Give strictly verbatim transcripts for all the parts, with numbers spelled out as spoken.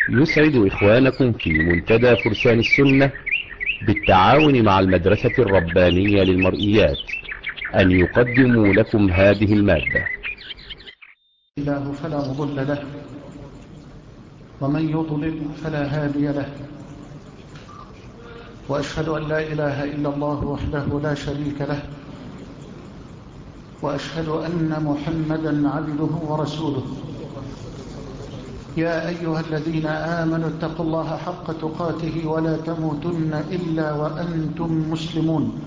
يسعد إخوانكم في منتدى فرسان السنة بالتعاون مع المدرسة الربانية للمرئيات أن يقدموا لكم هذه المادة. الله فلا مضل له ومن يضلل فلا هادي له، وأشهد أن لا إله إلا الله وحده لا شريك له، وأشهد أن محمدا عبده ورسوله. يا أيها الذين آمنوا اتقوا الله حق تقاته ولا تموتن إلا وأنتم مسلمون.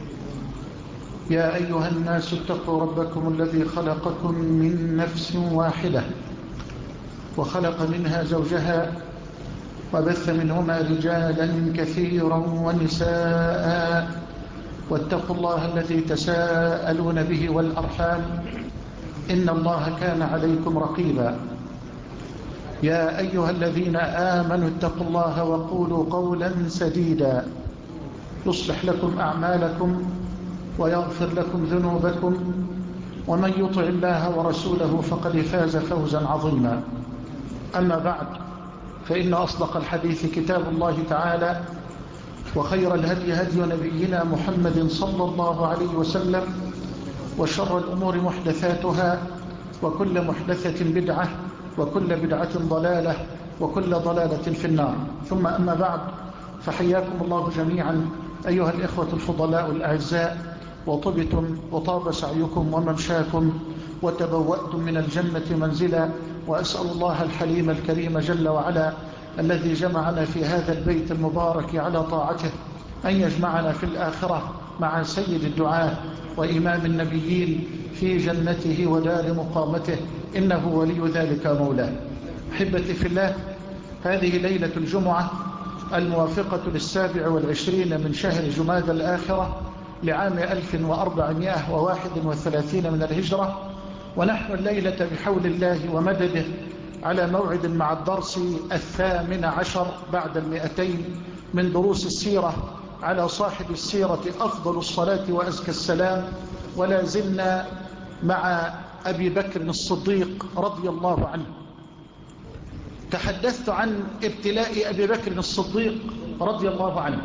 يا أيها الناس اتقوا ربكم الذي خلقكم من نفس واحدة وخلق منها زوجها وبث منهما رجالا كثيرا ونساء، واتقوا الله الذي تساءلون به والأرحام إن الله كان عليكم رقيبا. يا أيها الذين آمنوا اتقوا الله وقولوا قولا سديدا يصلح لكم أعمالكم ويغفر لكم ذنوبكم، ومن يطع الله ورسوله فقد فاز فوزا عظيما. أما بعد، فإن أصدق الحديث كتاب الله تعالى، وخير الهدي هدي نبينا محمد صلى الله عليه وسلم، وشر الأمور محدثاتها، وكل محدثة بدعة، وكل بدعة ضلالة، وكل ضلالة في النار. ثم أما بعد، فحياكم الله جميعا أيها الإخوة الفضلاء الأعزاء، وطبتم وطاب سعيكم وممشاكم وتبوأتم من الجنة منزلا، وأسأل الله الحليم الكريم جل وعلا الذي جمعنا في هذا البيت المبارك على طاعته أن يجمعنا في الآخرة مع سيد الدعاة وإمام النبيين في جنته ودار مقامته، إنه ولي ذلك مولاه. أحبتي في الله، هذه ليلة الجمعة الموافقة للسابع والعشرين من شهر جماد الآخرة لعام ألف وأربعمائة وواحد وثلاثين من الهجرة، ونحن الليلة بحول الله ومدده على موعد مع الدرس الثامن عشر بعد المئتين من دروس السيرة على صاحب السيرة أفضل الصلاة وأزكى السلام، ولا زلنا مع أبي بكر الصديق رضي الله عنه. تحدثت عن ابتلاء أبي بكر الصديق رضي الله عنه،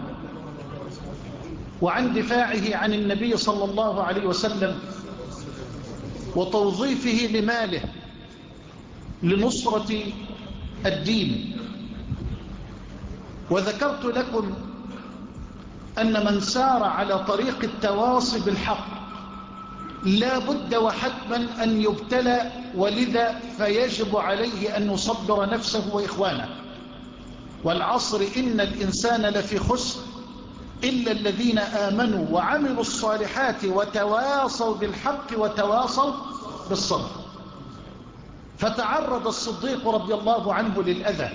وعن دفاعه عن النبي صلى الله عليه وسلم، وتوظيفه لماله لنصرة الدين. وذكرت لكم أن من سار على طريق التواصي بالحق لا بد وحتما أن يبتلى، ولذا فيجب عليه أن يصبر نفسه وإخوانه. والعصر إن الإنسان لفي خسر إلا الذين آمنوا وعملوا الصالحات وتواصوا بالحق وتواصوا بالصبر. فتعرض الصديق رضي الله عنه للأذى،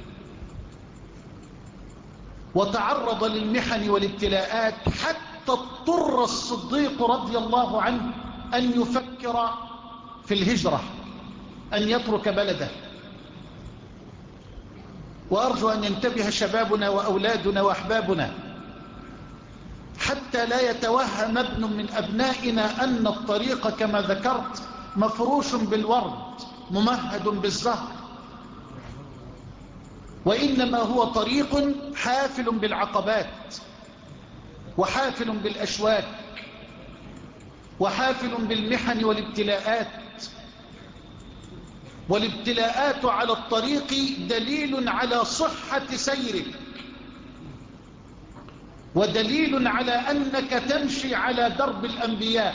وتعرض للمحن والابتلاءات، حتى اضطر الصديق رضي الله عنه أن يفكر في الهجرة، أن يترك بلده. وأرجو أن ينتبه شبابنا وأولادنا وأحبابنا حتى لا يتوهم ابن من أبنائنا أن الطريق كما ذكرت مفروش بالورد ممهد بالزهر، وإنما هو طريق حافل بالعقبات، وحافل بالأشواك، وحافل بالمحن والابتلاءات. والابتلاءات على الطريق دليل على صحة سيرك، ودليل على أنك تمشي على درب الأنبياء.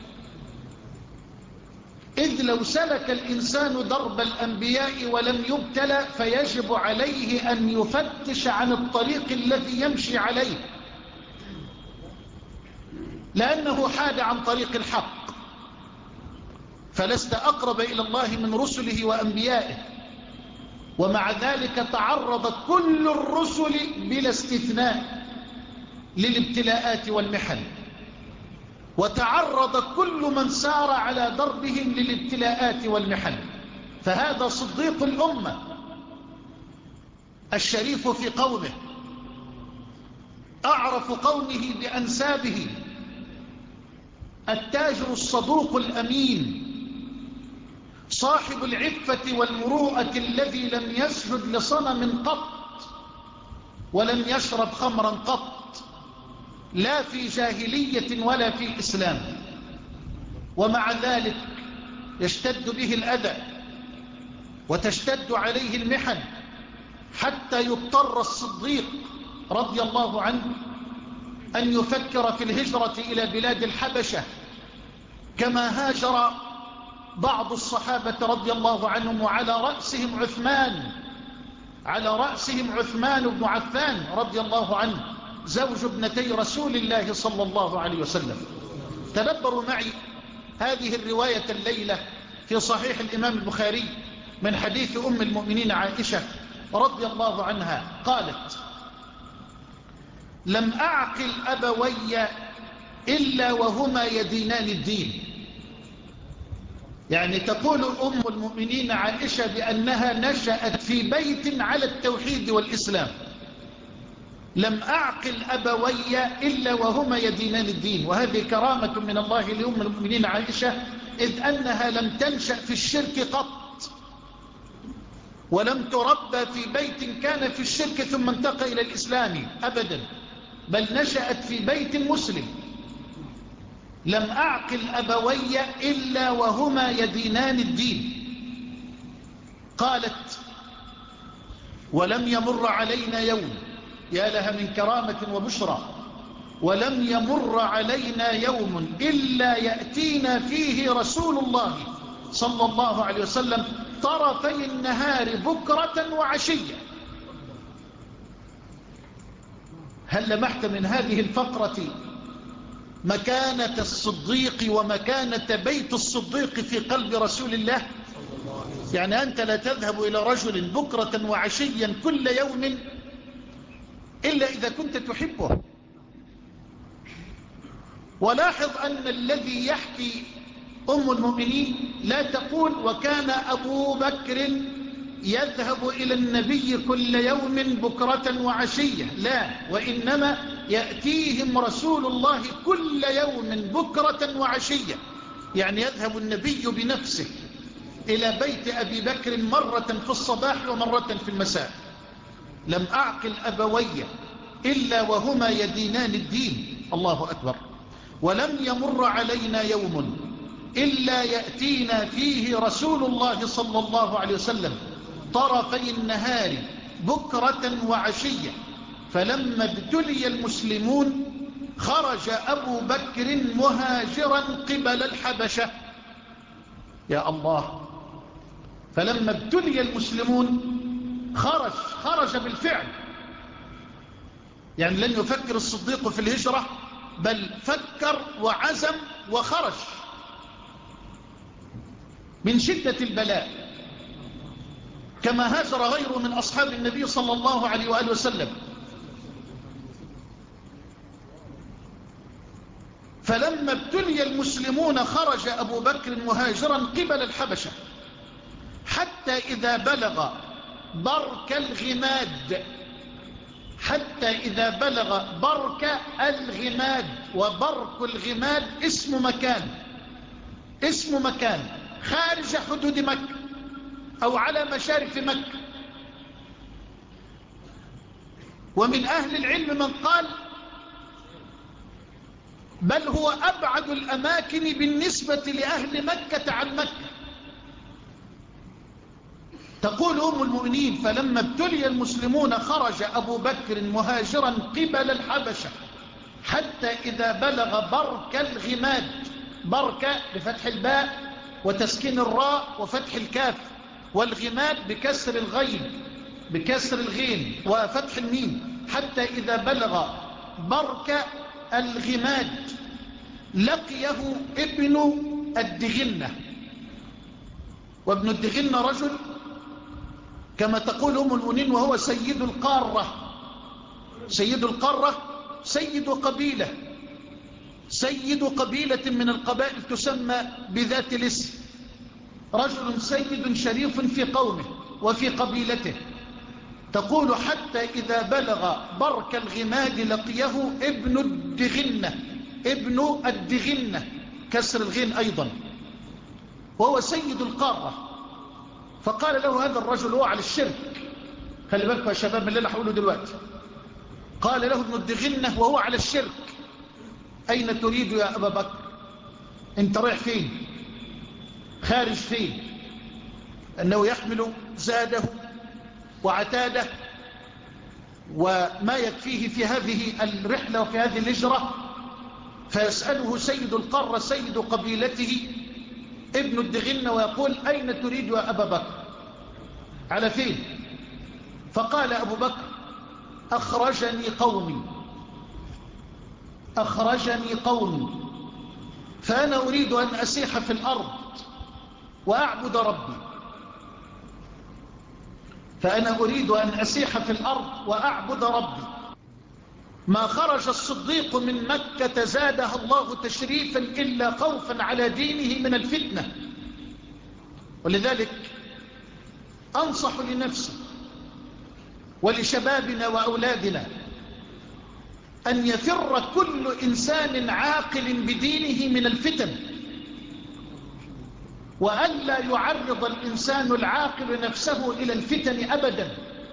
إذ لو سلك الإنسان درب الأنبياء ولم يبتلى فيجب عليه أن يفتش عن الطريق الذي يمشي عليه، لأنه حاد عن طريق الحق. فلست أقرب إلى الله من رسله وأنبيائه، ومع ذلك تعرضت كل الرسل بلا استثناء للابتلاءات والمحن، وتعرض كل من سار على دربهم للابتلاءات والمحن. فهذا صديق الأمة الشريف في قومه، أعرف قومه بأنسابه، التاجر الصدوق الأمين، صاحب العفة والمروءة الذي لم يسجد لصنم قط ولم يشرب خمرا قط، لا في جاهلية ولا في إسلام، ومع ذلك يشتد به الأذى وتشتد عليه المحن حتى يضطر الصديق رضي الله عنه أن يفكر في الهجرة إلى بلاد الحبشة كما هاجر بعض الصحابة رضي الله عنهم، وعلى رأسهم عثمان على رأسهم عثمان بن عفان رضي الله عنه زوج ابنتي رسول الله صلى الله عليه وسلم. تدبروا معي هذه الرواية الليلة في صحيح الإمام البخاري من حديث أم المؤمنين عائشة رضي الله عنها قالت: لم أعقل أبوي إلا وهما يدينان الدين. يعني تقول أم المؤمنين عائشة بأنها نشأت في بيت على التوحيد والإسلام. لم أعقل أبوي إلا وهما يدينان الدين، وهذه كرامة من الله لأم المؤمنين عائشة، إذ أنها لم تنشأ في الشرك قط، ولم تربى في بيت كان في الشرك ثم انتقل إلى الإسلام أبدا، بل نشأت في بيت مسلم. لم أعقل أبوي إلا وهما يدينان الدين. قالت: ولم يمر علينا يوم، يا لها من كرامة وبشرى، ولم يمر علينا يوم إلا يأتينا فيه رسول الله صلى الله عليه وسلم طرفي النهار بكرة وعشية. هل لمحت من هذه الفقرة مكانة الصديق ومكانة بيت الصديق في قلب رسول الله؟ يعني أنت لا تذهب إلى رجل بكرة وعشيا كل يوم إلا إذا كنت تحبه. ولاحظ أن الذي يحكي أم المؤمنين لا تقول وكان أبو بكر يذهب إلى النبي كل يوم بكرة وعشية، لا، وإنما يأتيهم رسول الله كل يوم بكرة وعشية. يعني يذهب النبي بنفسه إلى بيت أبي بكر مرة في الصباح ومرة في المساء. لم أعقل أبوي إلا وهما يدينان الدين. الله أكبر. ولم يمر علينا يوم إلا يأتينا فيه رسول الله صلى الله عليه وسلم طرفي النهار بكرة وعشية. فلما ابتلي المسلمون خرج أبو بكر مهاجرا قبل الحبشة. يا الله. فلما ابتلي المسلمون خرج خرج بالفعل. يعني لن يفكر الصديق في الهجرة، بل فكر وعزم وخرج من شدة البلاء، كما هاجر غيره من أصحاب النبي صلى الله عليه وآله وسلم. فلما ابتلي المسلمون خرج أبو بكر مهاجرا قبل الحبشة، حتى إذا بلغ برك الغماد حتى إذا بلغ برك الغماد وبرك الغماد اسم مكان اسم مكان خارج حدود مكة أو على مشارف مكة. ومن أهل العلم من قال بل هو أبعد الأماكن بالنسبة لأهل مكة عن مكة. تقول أم المؤمنين: فلما ابتلي المسلمون خرج أبو بكر مهاجرا قبل الحبشة حتى إذا بلغ برك الغماد، بركة بفتح الباء وتسكين الراء وفتح الكاف، والغماد بكسر الغين بكسر الغين وفتح الميم، حتى إذا بلغ برك الغماد لقيه ابن الدغنة. وابن الدغنة رجل كما تقول أم المؤمنين وهو سيد القارة سيد القارة سيد قبيلة سيد قبيلة من القبائل تسمى بذات الاسم. رجل سيد شريف في قومه وفي قبيلته. تقول: حتى إذا بلغ برك الغماد لقيه ابن الدغنة ابن الدغنة كسر الغين أيضا، وهو سيد القارة. فقال له هذا الرجل هو على الشرك، خلي بالكم يا شباب من اللي انا هقوله دلوقتي. قال له ابن الدغنة وهو على الشرك: أين تريد يا أبا بكر؟ أنت رايح فين؟ خارج فين؟ أنه يحمل زاده وعتاده وما يكفيه في هذه الرحلة وفي هذه الهجرة، فيسأله سيد القارة سيد قبيلته ابن الدغنة ويقول: أين تريد يا أبا بكر؟ على فين؟ فقال أبو بكر: أخرجني قومي أخرجني قومي فأنا أريد أن أسيح في الأرض وأعبد ربي فأنا أريد أن أسيح في الأرض وأعبد ربي. ما خرج الصديق من مكة زادها الله تشريفا إلا خوفا على دينه من الفتنة. ولذلك أنصح لنفسي ولشبابنا وأولادنا أن يفر كل إنسان عاقل بدينه من الفتن، وأن لا يعرض الإنسان العاقل نفسه إلى الفتن أبدا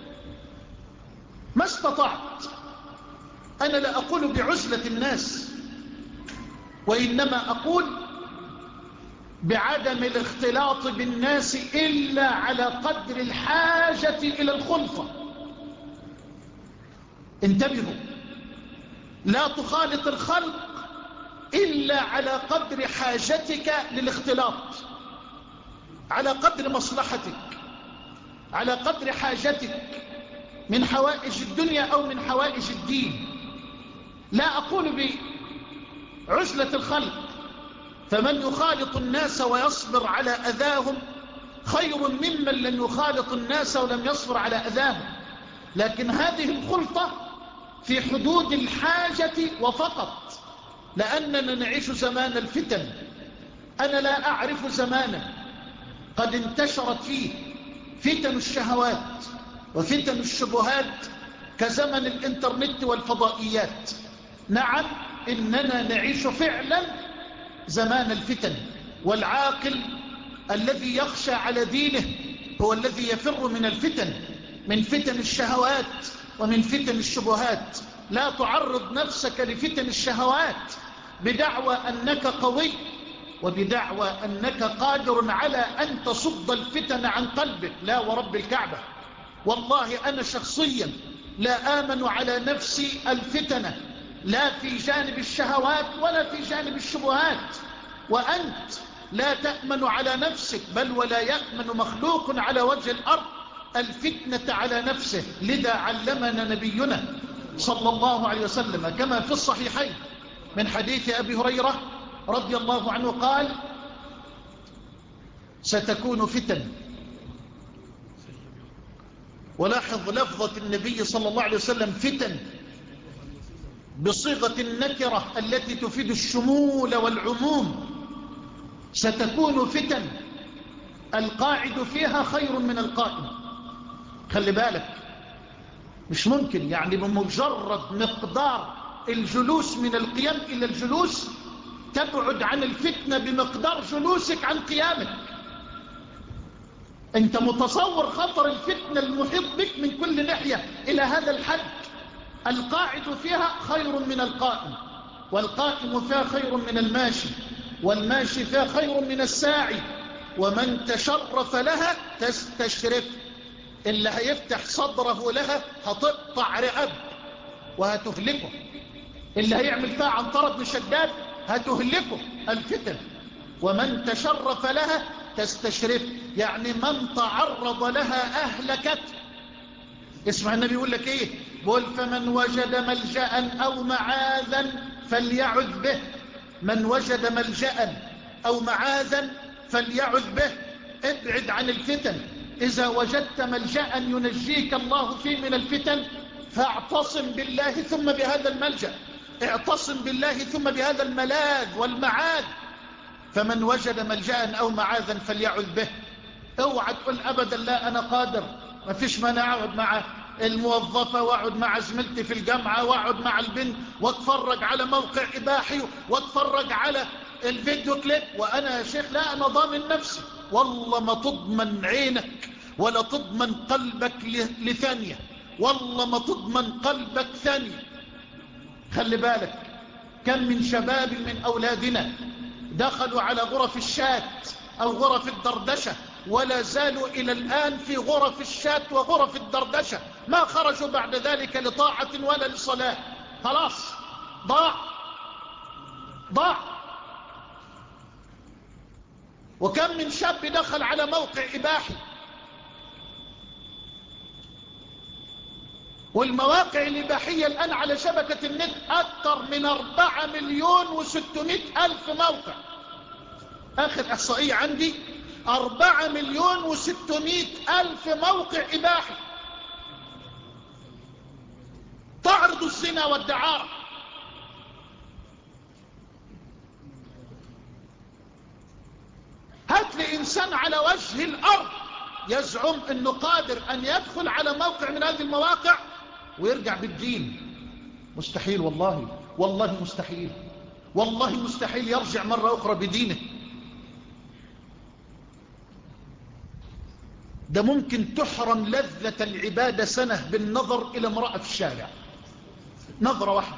ما استطعت. أنا لا أقول بعزلة الناس، وإنما أقول بعدم الاختلاط بالناس إلا على قدر الحاجة إلى الخلطة. انتبهوا، لا تخالط الخلق إلا على قدر حاجتك للاختلاط، على قدر مصلحتك، على قدر حاجتك من حوائج الدنيا أو من حوائج الدين. لا أقول بعزلة الخلق، فمن يخالط الناس ويصبر على أذاهم خير ممن لن يخالط الناس ولم يصبر على أذاهم، لكن هذه الخلطة في حدود الحاجة وفقط، لأننا نعيش زمان الفتن. أنا لا أعرف زمانا قد انتشرت فيه فتن الشهوات وفتن الشبهات كزمن الإنترنت والفضائيات. نعم، إننا نعيش فعلا زمان الفتن، والعاقل الذي يخشى على دينه هو الذي يفر من الفتن، من فتن الشهوات ومن فتن الشبهات. لا تعرض نفسك لفتن الشهوات بدعوى أنك قوي وبدعوى أنك قادر على أن تصد الفتن عن قلبك. لا ورب الكعبة، والله أنا شخصيا لا آمن على نفسي الفتنة، لا في جانب الشهوات ولا في جانب الشبهات، وأنت لا تأمن على نفسك، بل ولا يأمن مخلوق على وجه الأرض الفتنة على نفسه. لذا علمنا نبينا صلى الله عليه وسلم كما في الصحيحين من حديث أبي هريرة رضي الله عنه قال: ستكون فتن. ولاحظ لفظة النبي صلى الله عليه وسلم فتن بصيغة النكرة التي تفيد الشمول والعموم. ستكون فتن القاعد فيها خير من القائم. خلي بالك، مش ممكن يعني بمجرد مقدار الجلوس من القيام إلى الجلوس تبعد عن الفتنة بمقدار جلوسك عن قيامك. انت متصور خطر الفتنة المحيط بك من كل ناحية إلى هذا الحد. القاعد فيها خير من القائم، والقائم فيها خير من الماشي، والماشي فيها خير من الساعي، ومن تشرف لها تستشرف. اللي هيفتح صدره لها هتقطع رقب وهتهلكه، اللي هيعمل فيها عنترة بن شداد هتهلكه الفتن. ومن تشرف لها تستشرف، يعني من تعرض لها أهلكت. اسمع النبي يقول لك ايه؟ بقول: فمن وجد ملجأ أو معاذا فليعذ به. من وجد ملجأ أو معاذا فليعذ به. ابعد عن الفتن. إذا وجدت ملجأ ينجيك الله فيه من الفتن فاعتصم بالله ثم بهذا الملجأ، اعتصم بالله ثم بهذا الملاذ والمعاذ. فمن وجد ملجأ أو معاذا فليعذ به. اوعى تقول أبدا لا أنا قادر، ما فيش مانع أقعد مع الموظفة واقعد مع زميلتي في الجامعة واقعد مع البنت واتفرج على موقع إباحي واتفرج على الفيديو كليب، وأنا يا شيخ لا، أنا ضامن نفسي. والله ما تضمن عينك ولا تضمن قلبك لثانية، والله ما تضمن قلبك ثانية. خلي بالك، كم من شباب من أولادنا دخلوا على غرف الشات أو غرف الدردشة ولا زالوا إلى الآن في غرف الشات وغرف الدردشة، ما خرجوا بعد ذلك لطاعة ولا لصلاة. خلاص ضاع ضاع. وكم من شاب دخل على موقع إباحي، والمواقع الإباحية الآن على شبكة النت أكثر من أربعة مليون وستمائة ألف موقع. آخر إحصائية عندي أربعة مليون وستمائة ألف موقع إباحي تعرض الزنا والدعارة. هات لي إنسان على وجه الأرض يزعم أنه قادر أن يدخل على موقع من هذه المواقع ويرجع بالدين. مستحيل، والله والله مستحيل، والله مستحيل يرجع مرة أخرى بدينه. ده ممكن تحرم لذة العبادة سنة بالنظر إلى امرأة في الشارع، نظرة واحدة.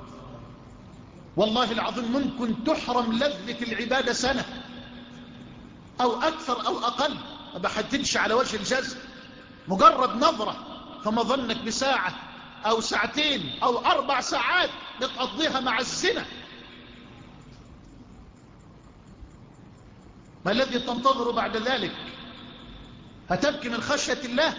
والله العظيم ممكن تحرم لذة العبادة سنة أو أكثر أو أقل، ما بحددش على وجه الجزم، مجرد نظرة. فما ظنك بساعة أو ساعتين أو أربع ساعات بتقضيها مع الزنا؟ ما الذي تنتظر بعد ذلك؟ هتبكي من خشية الله؟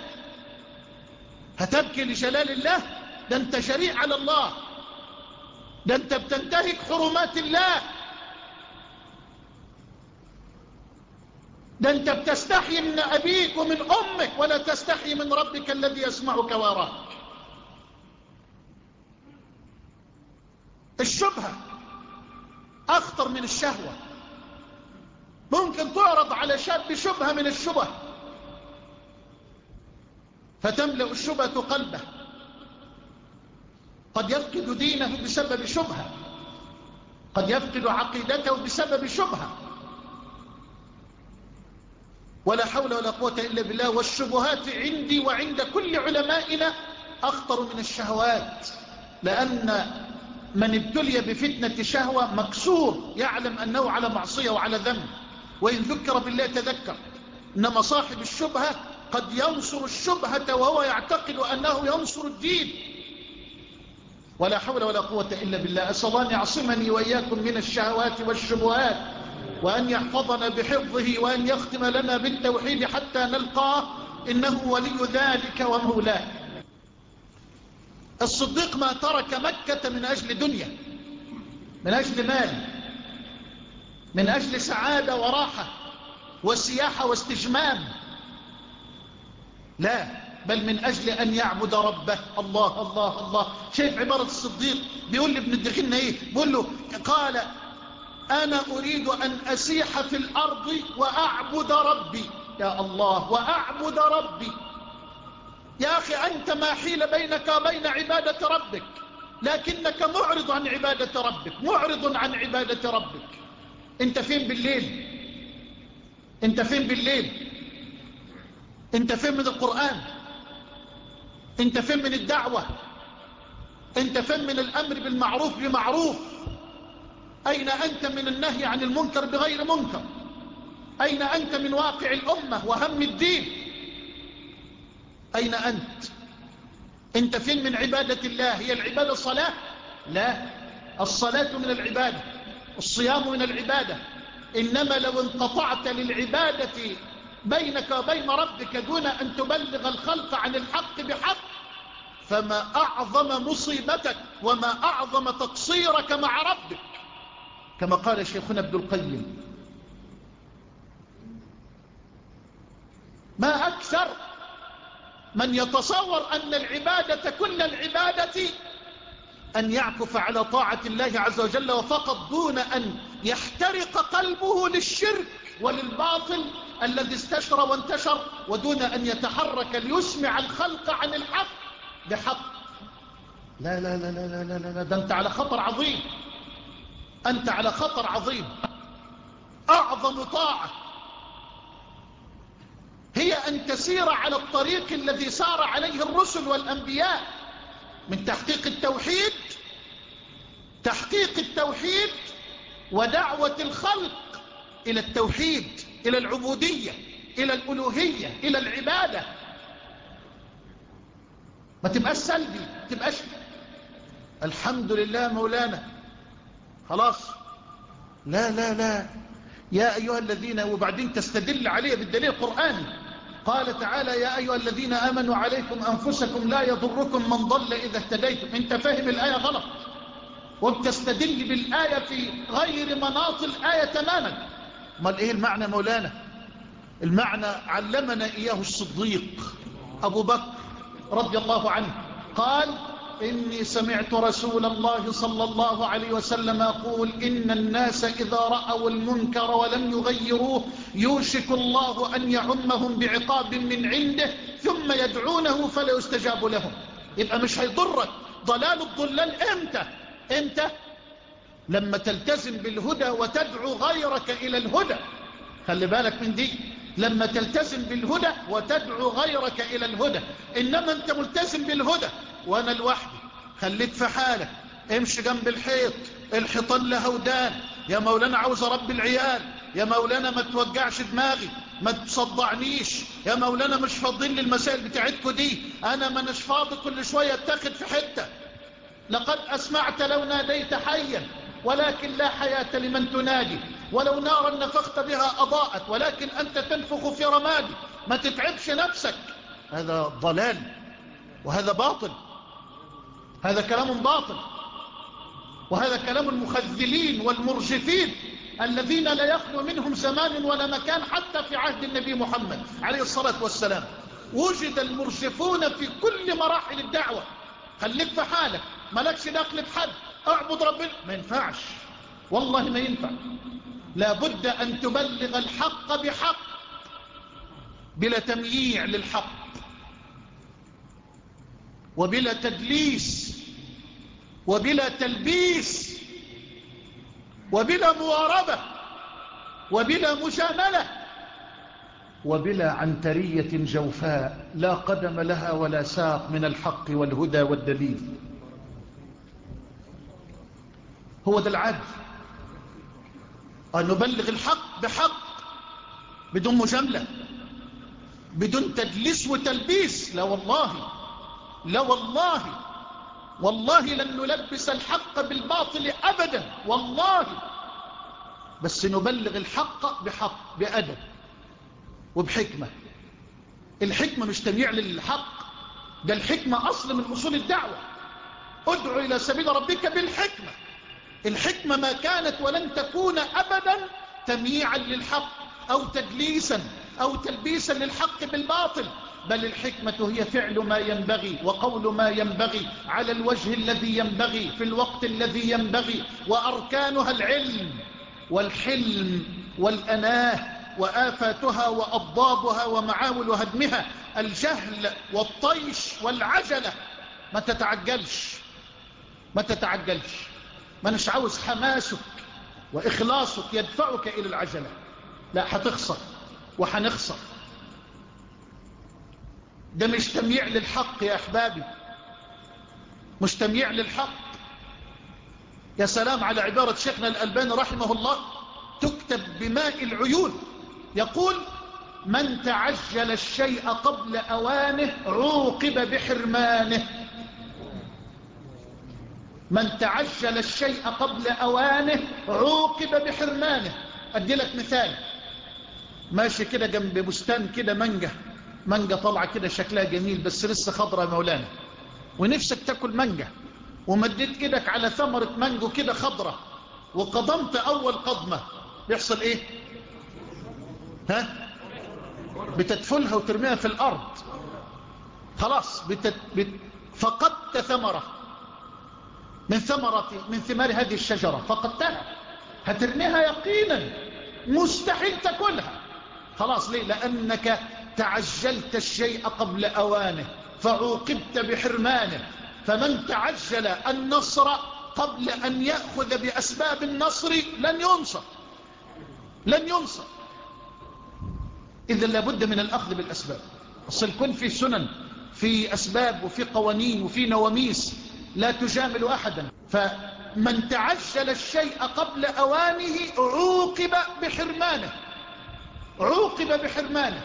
هتبكي لجلال الله؟ ده انت جريء على الله، ده انت بتنتهك حرمات الله، ده انت بتستحي من أبيك ومن أمك ولا تستحي من ربك الذي يسمعك ويراك. الشبهة أخطر من الشهوة. ممكن تعرض على شاب شبهة من الشبه فتملأ الشبهة قلبه، قد يفقد دينه بسبب شبهة، قد يفقد عقيدته بسبب شبهة. ولا حول ولا قوة إلا بالله. والشبهات عندي وعند كل علمائنا أخطر من الشهوات، لأن من ابتلي بفتنة شهوة مكسور، يعلم أنه على معصية وعلى ذنب، وإن ذكر بالله تذكر. إنما صاحب الشبهة قد ينصر الشبهة وهو يعتقد أنه ينصر الدين. ولا حول ولا قوة إلا بالله. أسأل الله أن يعصمني وإياكم من الشهوات والشبهات، وأن يحفظنا بحفظه، وأن يختم لنا بالتوحيد حتى نلقاه، إنه ولي ذلك ومولاه. الصديق ما ترك مكة من أجل دنيا، من أجل مال، من أجل سعادة وراحة وسياحة واستجمام، لا، بل من أجل أن يعبد ربه. الله الله الله. شايف عبارة الصديق؟ بيقول لابن الدخيل ايه؟ بيقول له قال أنا أريد أن أسيح في الأرض وأعبد ربي. يا الله، وأعبد ربي. يا أخي أنت ما حيل بينك وبين عبادة ربك، لكنك معرض عن عبادة ربك، معرض عن عبادة ربك. أنت فين بالليل؟ أنت فين بالليل؟ أنت فين من القرآن؟ أنت فين من الدعوة؟ أنت فين من الأمر بالمعروف بمعروف؟ أين أنت من النهي عن المنكر بغير منكر؟ أين أنت من واقع الأمة وهم الدين؟ أين أنت؟ أنت فين من عبادة الله؟ هي العبادة الصلاة؟ لا، الصلاة من العبادة، الصيام من العبادة. إنما لو انقطعت للعبادة بينك وبين ربك دون أن تبلغ الخلق عن الحق بحق، فما أعظم مصيبتك وما أعظم تقصيرك مع ربك، كما قال شيخنا ابن القيم. ما أكثر من يتصور أن العبادة كل العبادة أن يعكف على طاعة الله عز وجل وفقط، دون أن يحترق قلبه للشرك وللباطل الذي استشرى وانتشر، ودون أن يتحرك ليسمع الخلق عن الحق بحق. لا لا لا لا لا لا لا، ده أنت على خطر عظيم. أنت على خطر عظيم. أعظم طاعة هي أن تسير على الطريق الذي سار عليه الرسل والأنبياء من تحقيق التوحيد، تحقيق التوحيد ودعوة الخلق إلى التوحيد، إلى العبودية، إلى الألوهية، إلى العبادة. ما تبقاش سلبي، ما تبقاش الحمد لله مولانا خلاص. لا لا لا، يا أيها الذين، وبعدين تستدل عليه بالدليل القرآني. قال تعالى يا أيها الذين آمنوا عليكم أنفسكم لا يضركم من ضل إذا اهتديتم. انت فاهم الآية غلط وبتستدل بالآية في غير مناط الآية تماما. ما ايه المعنى مولانا؟ المعنى علمنا إياه الصديق أبو بكر رضي الله عنه، قال إني سمعت رسول الله صلى الله عليه وسلم يقول إن الناس إذا رأوا المنكر ولم يغيروه يوشك الله أن يعمهم بعقاب من عنده ثم يدعونه فلا يستجاب لهم. يبقى مش هيضرك ضلال الضلال. امتى؟ امتى؟ لما تلتزم بالهدى وتدعو غيرك إلى الهدى. خلي بالك من دي، لما تلتزم بالهدى وتدعو غيرك إلى الهدى. إنما أنت ملتزم بالهدى وأنا لوحدي، خليك في حالك، امشي جنب الحيط، الحيطان له ودان، يا مولانا عاوز أربي العيال، يا مولانا ما توجعش دماغي، ما تصدعنيش، يا مولانا مش فاضين للمسائل بتاعتكو دي، أنا ما نش فاضي كل شوية اتاخد في حتة. لقد أسمعت لو ناديت حيا ولكن لا حياة لمن تنادي، ولو نارا نفخت بها أضاءت ولكن أنت تنفخ في رمادي. ما تتعبش نفسك. هذا ضلال وهذا باطل، هذا كلام باطل، وهذا كلام المخذلين والمرجفين الذين لا يخلو منهم زمان ولا مكان. حتى في عهد النبي محمد عليه الصلاة والسلام وجد المرجفون في كل مراحل الدعوة. خليك في حالك، مالكش دخل بحد، اعبد ربنا. ما ينفعش، والله ما ينفع. لابد أن تبلغ الحق بحق بلا تمييع للحق وبلا تدليس وبلا تلبيس وبلا مواربة وبلا مجاملة وبلا عنترية جوفاء لا قدم لها ولا ساق من الحق والهدى والدليل. هو ده العدل، أن نبلغ الحق بحق بدون مجاملة، بدون تدليس وتلبيس. لا والله، لا والله، والله لن نلبس الحق بالباطل أبدا والله، بس نبلغ الحق بحق، بأدب وبحكمة. الحكمة مش تمييع للحق، ده الحكمة أصل من أصول الدعوة. ادعو إلى سبيل ربك بالحكمة. الحكمة ما كانت ولن تكون أبدا تمييعا للحق أو تدليسا أو تلبيسا للحق بالباطل، بل الحكمة هي فعل ما ينبغي وقول ما ينبغي على الوجه الذي ينبغي في الوقت الذي ينبغي. وأركانها العلم والحلم والأناه، وآفاتها وأضدادها ومعاول هدمها الجهل والطيش والعجلة. ما تتعجلش، ما تتعجلش. ما نش عاوز حماسك وإخلاصك يدفعك إلى العجلة، لا، هتخسر وحنخسر. ده مش تمييع للحق يا أحبابي، مش تمييع للحق. يا سلام على عبارة شيخنا الألباني رحمه الله تكتب بماء العيون، يقول من تعجل الشيء قبل أوانه عوقب بحرمانه. من تعجل الشيء قبل أوانه عوقب بحرمانه. أدي لك مثال، ماشي كده جنب بستان كده منجة، منجة طالعة كده شكلها جميل بس لسه خضرة يا مولانا، ونفسك تاكل منجة، ومديت ايدك على ثمرة مانجو كده خضرة وقضمت أول قضمة، بيحصل ايه؟ ها؟ بتدفلها وترميها في الأرض، خلاص بتت... بت... فقدت ثمرة من ثمرة من ثمار هذه الشجرة، فقدتها، هترميها يقينا، مستحيل تاكلها. خلاص، ليه؟ لأنك تعجلت الشيء قبل أوانه فعوقبت بحرمانه. فمن تعجل النصر قبل أن يأخذ بأسباب النصر لن ينصر لن ينصر. إذا لابد من الأخذ بالأسباب. أصل الكون في سنن، في أسباب، وفي قوانين، وفي نواميس، لا تجامل أحدا. فمن تعجل الشيء قبل أوانه عوقب بحرمانه عوقب بحرمانه.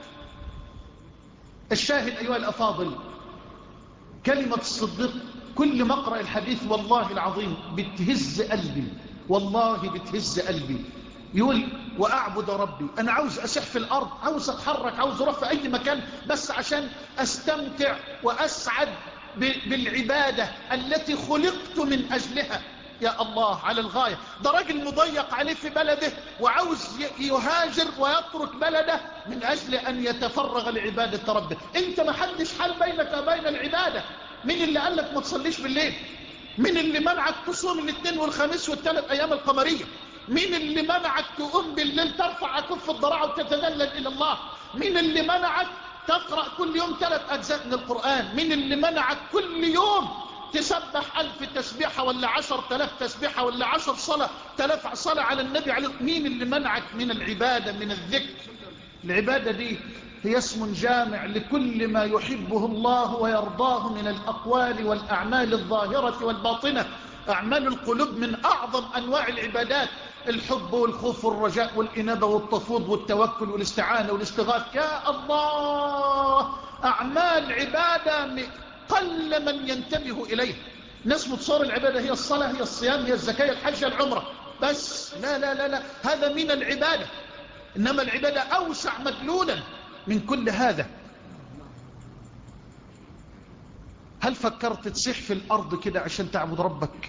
الشاهد أيها الأفاضل، كلمة الصديق كل ما اقرأ الحديث والله العظيم بتهز قلبي، والله بتهز قلبي. يقول وأعبد ربي، أنا عاوز أسح في الأرض، عاوز أتحرك، عاوز أروح في أي مكان بس عشان أستمتع وأسعد بالعبادة التي خلقت من أجلها. يا الله على الغاية. ده راجل مضيق عليه في بلده وعاوز يهاجر ويترك بلده من أجل أن يتفرغ لعبادة ربه. أنت ما حدش حال بينك وبين العبادة. مين اللي قال لك ما تصليش بالليل؟ مين اللي منعك تصوم الاثنين والخميس والثلاث أيام القمرية؟ مين اللي منعك تقوم بالليل ترفع كف الضراعة وتتذلل إلى الله؟ مين اللي منعك تقرأ كل يوم ثلاث أجزاء من القرآن؟ مين اللي منعك كل يوم تسبح ألف تسبيحة ولا عشر تلاف تسبيحة ولا عشر صلاة تلاف صلاة على النبي عليه؟ مين اللي منعك من العبادة، من الذكر؟ العبادة دي هي اسم جامع لكل ما يحبه الله ويرضاه من الأقوال والأعمال الظاهرة والباطنة. أعمال القلوب من أعظم أنواع العبادات، الحب والخوف والرجاء والإنابة والتفوض والتوكل والاستعانة والاستغاثة. يا الله، أعمال عبادة قل من ينتبه إليه. ناس متصور العبادة هي الصلاة، هي الصيام، هي الزكاة، الحج، العمرة بس. لا لا لا لا، هذا من العبادة، إنما العبادة أوسع مدلولا من كل هذا. هل فكرت تسيح في الأرض كده عشان تعبد ربك؟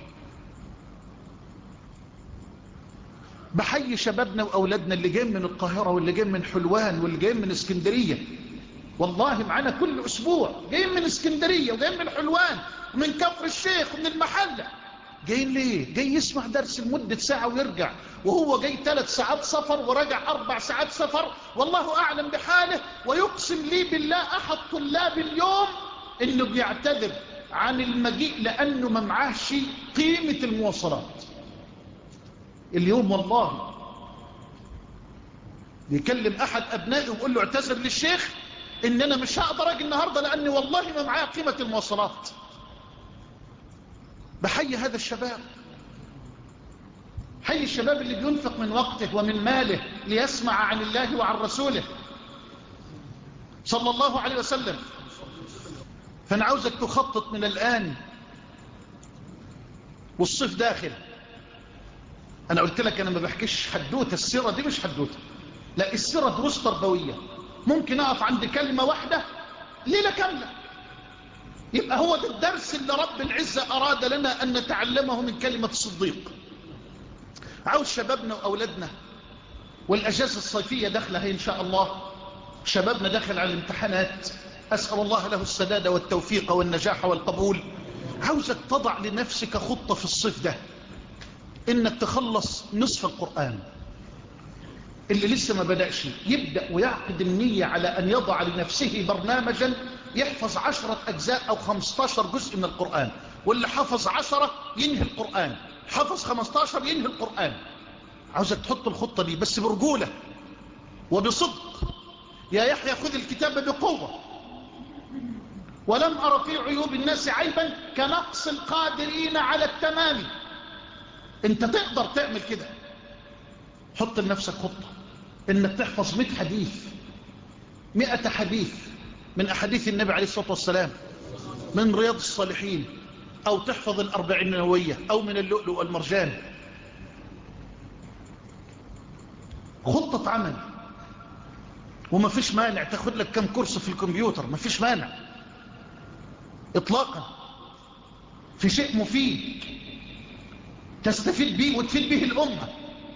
بحيي شبابنا وأولادنا اللي جايين من القاهرة واللي جايين من حلوان واللي جايين من اسكندرية. والله معنا كل أسبوع جايين من اسكندرية وجايين من حلوان ومن كفر الشيخ ومن المحلة. جايين ليه؟ جاي يسمع درس لمدة ساعة ويرجع، وهو جاي ثلاث ساعات سفر ورجع أربع ساعات سفر، والله أعلم بحاله. ويقسم لي بالله أحد طلاب اليوم إنه بيعتذر عن المجيء لأنه ما معاهش قيمة المواصلات اليوم. والله بيكلم أحد أبنائي ويقول له اعتذر للشيخ إن أنا مش هقدر أجي النهاردة لأني والله ما معايا قيمة المواصلات. بحيي هذا الشباب، حي الشباب اللي بينفق من وقته ومن ماله ليسمع عن الله وعن رسوله صلى الله عليه وسلم. فأنا عاوزك تخطط من الآن والصيف داخل. أنا قلت لك أنا ما بحكيش حدوتة، السيرة دي مش حدوتة، لا، السيرة دروس تربوية. ممكن أقف عند كلمة واحدة ليلة كاملة. يبقى هو ده الدرس اللي رب العزة أراد لنا أن نتعلمه من كلمة الصديق. عاوز شبابنا وأولادنا، والأجازة الصيفية داخلة هي إن شاء الله، شبابنا داخل على الامتحانات، أسأل الله له السداد والتوفيق والنجاح والقبول. عاوزك تضع لنفسك خطة في الصيف ده إنك تخلص نصف القرآن. اللي لسه ما بدأش يبدأ ويعقد النية على أن يضع لنفسه برنامجا يحفظ عشرة أجزاء أو خمستاشر جزء من القرآن، واللي حفظ عشرة ينهي القرآن، حفظ خمستاشر ينهي القرآن. عاوزك تحط الخطة دي بس برجولة وبصدق. يا يحيى خذ الكتاب بقوة، ولم أرى في عيوب الناس عيبا كنقص القادرين على التمام. انت تقدر تعمل كده. حط لنفسك خطة انك تحفظ مئة حديث، مئة حديث من أحاديث النبي عليه الصلاة والسلام من رياض الصالحين، أو تحفظ الأربعين النووية، أو من اللؤلؤ والمرجان. خطة عمل. وما فيش مانع تاخد لك كم كورس في الكمبيوتر، ما فيش مانع إطلاقا، في شيء مفيد تستفيد به وتفيد به الأمة.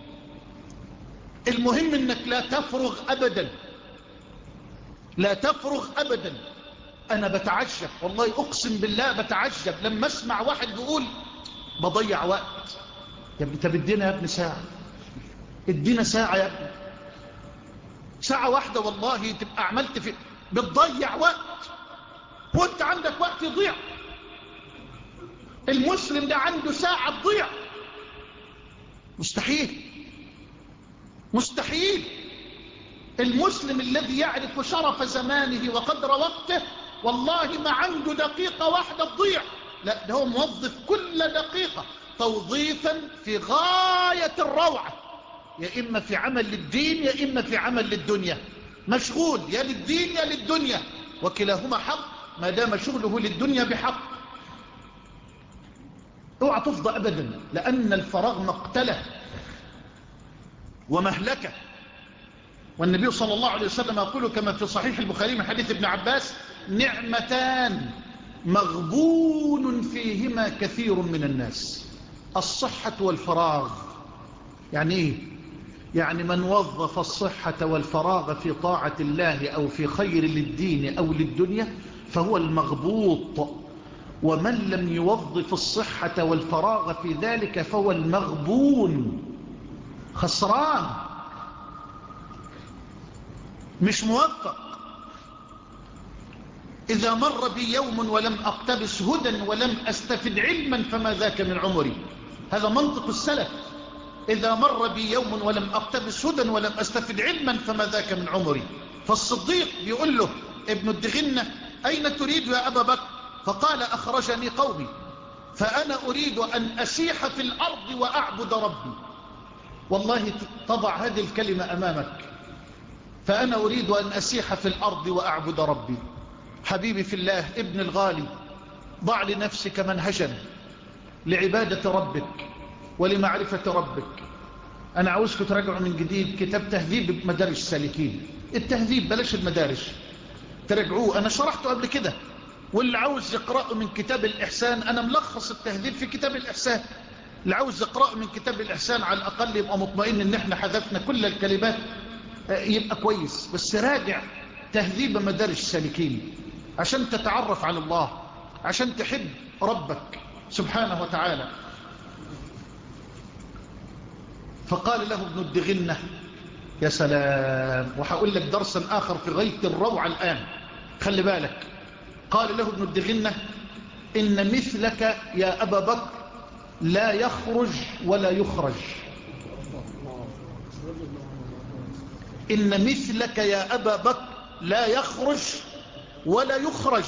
المهم انك لا تفرغ أبدا، لا تفرغ أبدا. أنا بتعجب والله، أقسم بالله بتعجب لما أسمع واحد يقول بضيع وقت. يا ابني طب ادينا يا ابني ساعة، ادينا ساعة يا ابني، ساعة واحدة والله تبقى عملت في. بتضيع وقت وانت عندك وقت يضيع. المسلم ده عنده ساعة تضيع؟ مستحيل، مستحيل. المسلم الذي يعرف شرف زمانه وقدر وقته والله ما عنده دقيقة واحدة تضيع، لا، ده هو موظف كل دقيقة توظيفا في غاية الروعة، يا إما في عمل للدين يا إما في عمل للدنيا، مشغول يا للدين يا للدنيا، وكلاهما حق ما دام شغله للدنيا بحق. اوعى تفضى أبدا، لأن الفراغ مقتله ومهلكة. والنبي صلى الله عليه وسلم يقول كما في صحيح البخاري من حديث ابن عباس: نعمتان مغبون فيهما كثير من الناس، الصحة والفراغ. يعني ايه؟ يعني من وظف الصحة والفراغ في طاعة الله أو في خير للدين أو للدنيا فهو المغبوط، ومن لم يوظف الصحة والفراغ في ذلك فهو المغبون، خسران، مش موفق. إذا مر بي يوم ولم أقتبس هدى ولم أستفد علما فما ذاك من عمري، هذا منطق السلف. إذا مر بي يوم ولم أقتبس هدى ولم أستفد علما فما ذاك من عمري. فالصديق بيقول له ابن الدغنة: أين تريد يا أبا بكر؟ فقال: أخرجني قومي فأنا أريد أن أسيح في الأرض وأعبد ربي. والله تضع هذه الكلمة أمامك: فأنا أريد أن أسيح في الأرض وأعبد ربي. حبيبي في الله، ابن الغالي، ضع لنفسك منهجا لعبادة ربك ولمعرفة ربك. أنا عاوزكم تراجعوا من جديد كتاب تهذيب مدارج السالكين، التهذيب بلاش المدارج، تراجعوه، أنا شرحته قبل كده. واللي عاوز يقرأه من كتاب الإحسان، أنا ملخص التهذيب في كتاب الإحسان، اللي عاوز يقرأه من كتاب الإحسان على الأقل يبقى مطمئن إن احنا حذفنا كل الكلمات، يبقى كويس. بس راجع تهذيب مدارج السالكين عشان تتعرف على الله، عشان تحب ربك سبحانه وتعالى. فقال له ابن الدغنة: يا سلام، وهقول لك درسا آخر في غاية الروعة الآن، خلي بالك. قال له ابن الدغنة: إن مثلك يا أبا بكر لا يخرج ولا يخرج. إن مثلك يا أبا بكر لا يخرج ولا يخرج.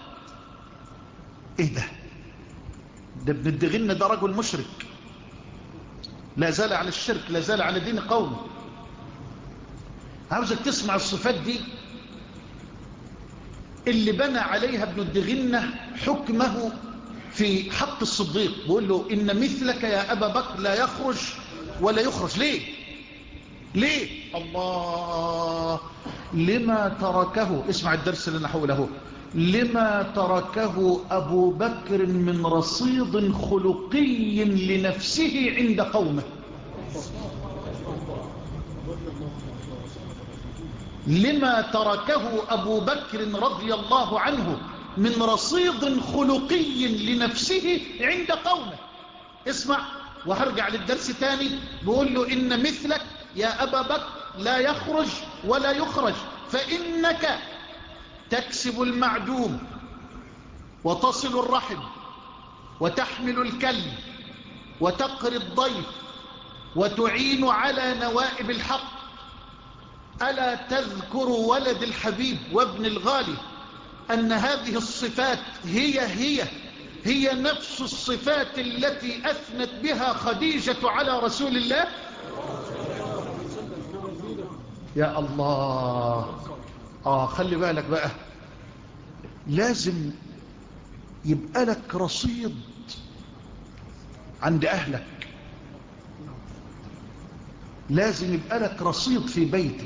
إيه ده؟ ده ابن الدغنة ده رجل مشرك، لا زال على الشرك، لا زال على دين قومه. عاوزك تسمع الصفات دي اللي بنى عليها ابن الدغنة حكمه في حق الصديق. بيقول له: إن مثلك يا أبا بكر لا يخرج ولا يخرج. ليه؟ ليه؟ الله، لما تركه، اسمع الدرس اللي نحوله، لما تركه أبو بكر من رصيد خلقي لنفسه عند قومه. لما تركه أبو بكر رضي الله عنه من رصيد خلقي لنفسه عند قومه. اسمع وهرجع للدرس تاني. بقول له: إن مثلك يا أبا بكر لا يخرج ولا يخرج، فإنك تكسب المعدوم وتصل الرحم وتحمل الكلب وتقري الضيف وتعين على نوائب الحق. ألا تذكر ولد الحبيب وابن الغالي أن هذه الصفات هي هي هي نفس الصفات التي أثنت بها خديجة على رسول الله؟ يا الله. آه خلي بالك بقى، لازم يبقى لك رصيد عند أهلك، لازم يبقى لك رصيد في بيتك.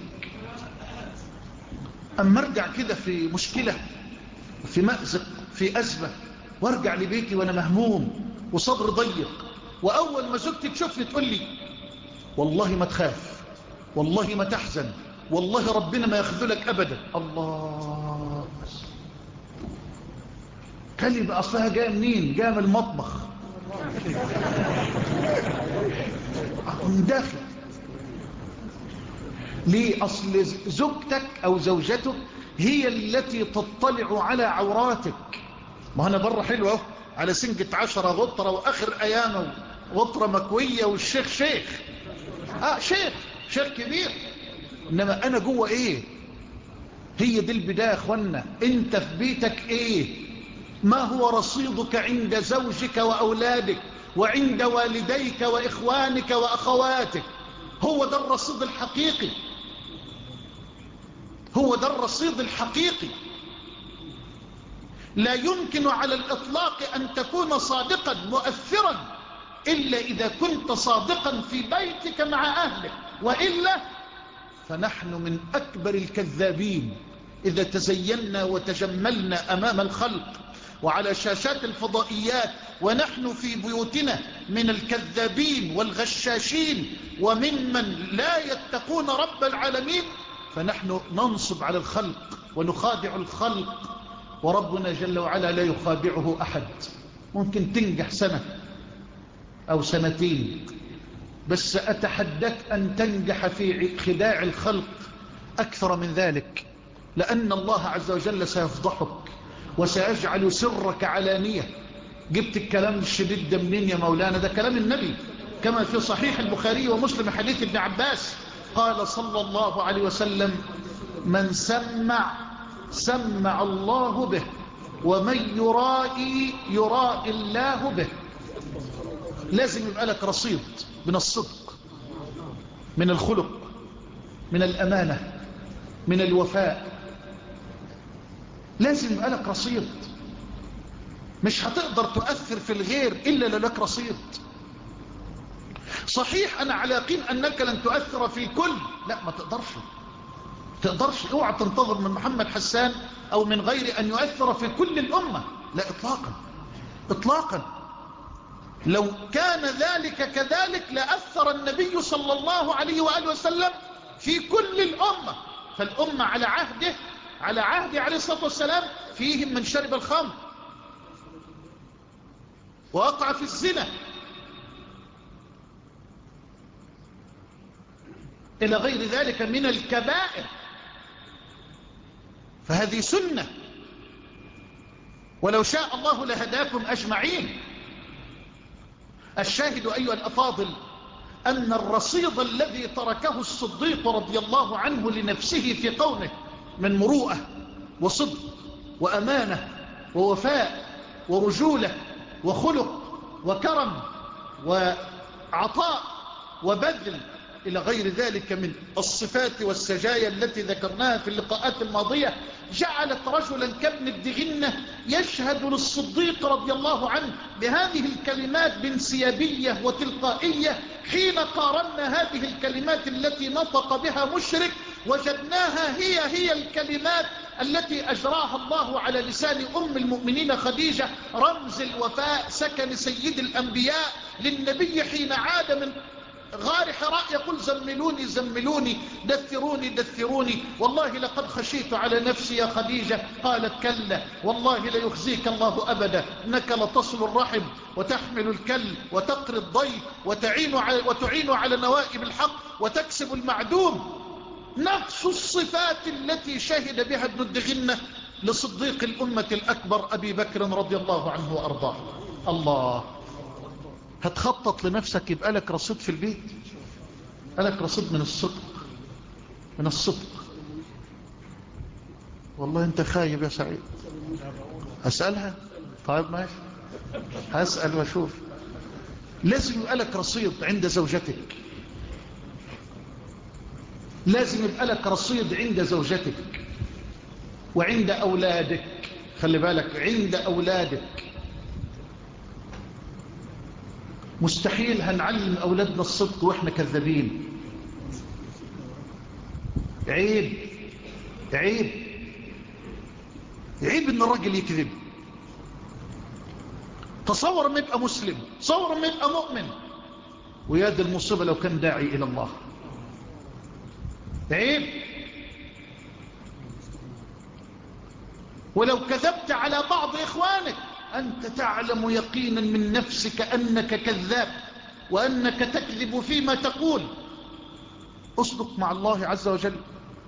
أما ارجع كده في مشكلة، في مأزق، في أزمة، وارجع لبيتي وأنا مهموم وصدر ضيق، وأول ما زوجتي تشوفني تقول لي: والله ما تخاف، والله ما تحزن، والله ربنا ما يخذلك أبدا. الله، كلمة أصلها جاء منين؟ جاء من المطبخ من داخل. ليه؟ أصل زوجتك أو زوجتك هي التي تطلع على عوراتك. ما أنا بره حلوة، على سنجة عشرة غطرة وآخر أيامه غطرة مكوية والشيخ شيخ آه شيخ شيخ كبير. إنما أنا جوه إيه؟ هي دي البداية يا أخوانا. أنت في بيتك إيه؟ ما هو رصيدك عند زوجك وأولادك وعند والديك وإخوانك وأخواتك؟ هو ده الرصيد الحقيقي، هو ده الرصيد الحقيقي. لا يمكن على الإطلاق أن تكون صادقا مؤثرا إلا إذا كنت صادقا في بيتك مع أهلك، وإلا فنحن من أكبر الكذابين إذا تزينا وتجملنا أمام الخلق وعلى شاشات الفضائيات ونحن في بيوتنا من الكذابين والغشاشين وممن لا يتقون رب العالمين. فنحن ننصب على الخلق ونخادع الخلق، وربنا جل وعلا لا يخادعه أحد. ممكن تنجح سنة أو سنتين، بس أتحدك أن تنجح في خداع الخلق أكثر من ذلك، لأن الله عز وجل سيفضحك وسيجعل سرك علانية. جبت الكلام الشديد ده منين يا مولانا؟ ده كلام النبي كما في صحيح البخاري ومسلم حديث ابن عباس قال صلى الله عليه وسلم: من سمع سمع الله به، ومن يرائي يرائي الله به. لازم يبقى لك رصيد من الصدق، من الخلق، من الأمانة، من الوفاء. لازم يبقى لك رصيد. مش هتقدر تؤثر في الغير إلا لك رصيد. صحيح أنا على يقين أنك لن تؤثر في الكل، لا ما تقدرش تقدرش. اوعى تنتظر من محمد حسان أو من غير أن يؤثر في كل الأمة، لا إطلاقا إطلاقا. لو كان ذلك كذلك لأثر النبي صلى الله عليه وآله وسلم في كل الأمة. فالأمة على عهده على عهد عليه الصلاة والسلام فيهم من شرب الخمر ووقع في الزنا إلى غير ذلك من الكبائر. فهذه سنة، ولو شاء الله لهداكم أجمعين. الشاهد أيها الأفاضل أن الرصيد الذي تركه الصديق رضي الله عنه لنفسه في قومه من مروءة وصدق وأمانة ووفاء ورجولة وخلق وكرم وعطاء وبذل إلى غير ذلك من الصفات والسجايا التي ذكرناها في اللقاءات الماضية، جعلت رجلا كابن الدغنة يشهد للصديق رضي الله عنه بهذه الكلمات بانسيابية وتلقائية. حين قارنا هذه الكلمات التي نطق بها مشرك وجدناها هي هي الكلمات التي أجراها الله على لسان أم المؤمنين خديجة رمز الوفاء سكن سيد الأنبياء للنبي حين عاد من غار حراء يقول: زملوني زملوني دثروني دثروني، والله لقد خشيت على نفسي يا خديجة. قالت: كلا والله لا يخزيك الله أبدا، إنك لتصل الرحم وتحمل الكل وتقري الضيف وتعين على, وتعين على نوائب الحق وتكسب المعدوم. نفس الصفات التي شهد بها ابن الدغنة لصديق الأمة الأكبر أبي بكر رضي الله عنه وأرضاه. الله، هتخطط لنفسك يبقى لك رصيد في البيت، يبقى لك رصيد من الصدق، من الصدق. والله انت خايب يا سعيد. هسألها؟ طيب ماشي، هسأل واشوف. لازم يبقى لك رصيد عند زوجتك، لازم يبقى لك رصيد عند زوجتك وعند أولادك. خلي بالك، عند أولادك. مستحيل هنعلم أولادنا الصدق وإحنا كذابين. عيب عيب عيب إن الراجل يكذب. تصور ما يبقى مسلم، تصور ما يبقى مؤمن، وياد المصيبة لو كان داعي إلى الله. عيب. ولو كذبت على بعض إخوانك أنت تعلم يقينا من نفسك أنك كذاب وأنك تكذب فيما تقول. أصدق مع الله عز وجل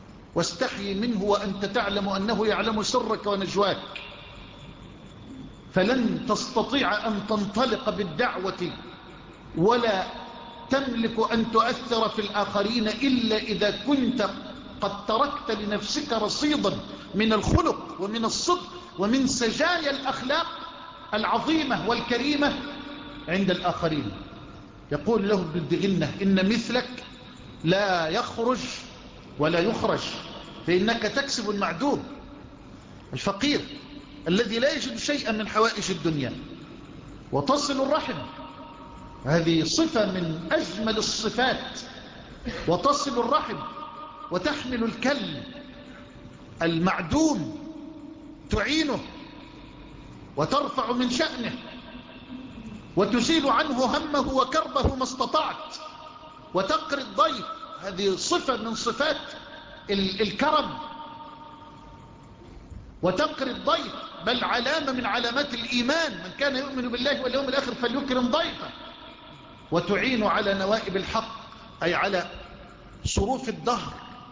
واستحي منه وأنت تعلم أنه يعلم سرك ونجواك. فلن تستطيع أن تنطلق بالدعوة ولا تملك أن تؤثر في الآخرين إلا إذا كنت قد تركت لنفسك رصيدا من الخلق ومن الصدق ومن سجايا الأخلاق العظيمة والكريمة عند الآخرين. يقول له ابن الدغنة: إن مثلك لا يخرج ولا يخرج، فإنك تكسب المعدوم الفقير الذي لا يجد شيئا من حوائج الدنيا، وتصل الرحم، هذه صفة من أجمل الصفات، وتصل الرحم وتحمل الكل المعدوم، تعينه وترفع من شأنه وتزيل عنه همه وكربه ما استطعت، وتقري الضيف، هذه صفة من صفات الكرم، وتقري الضيف، بل علامة من علامات الإيمان، من كان يؤمن بالله واليوم الآخر فليكرم ضيفه. وتعين على نوائب الحق، أي على صروف الدهر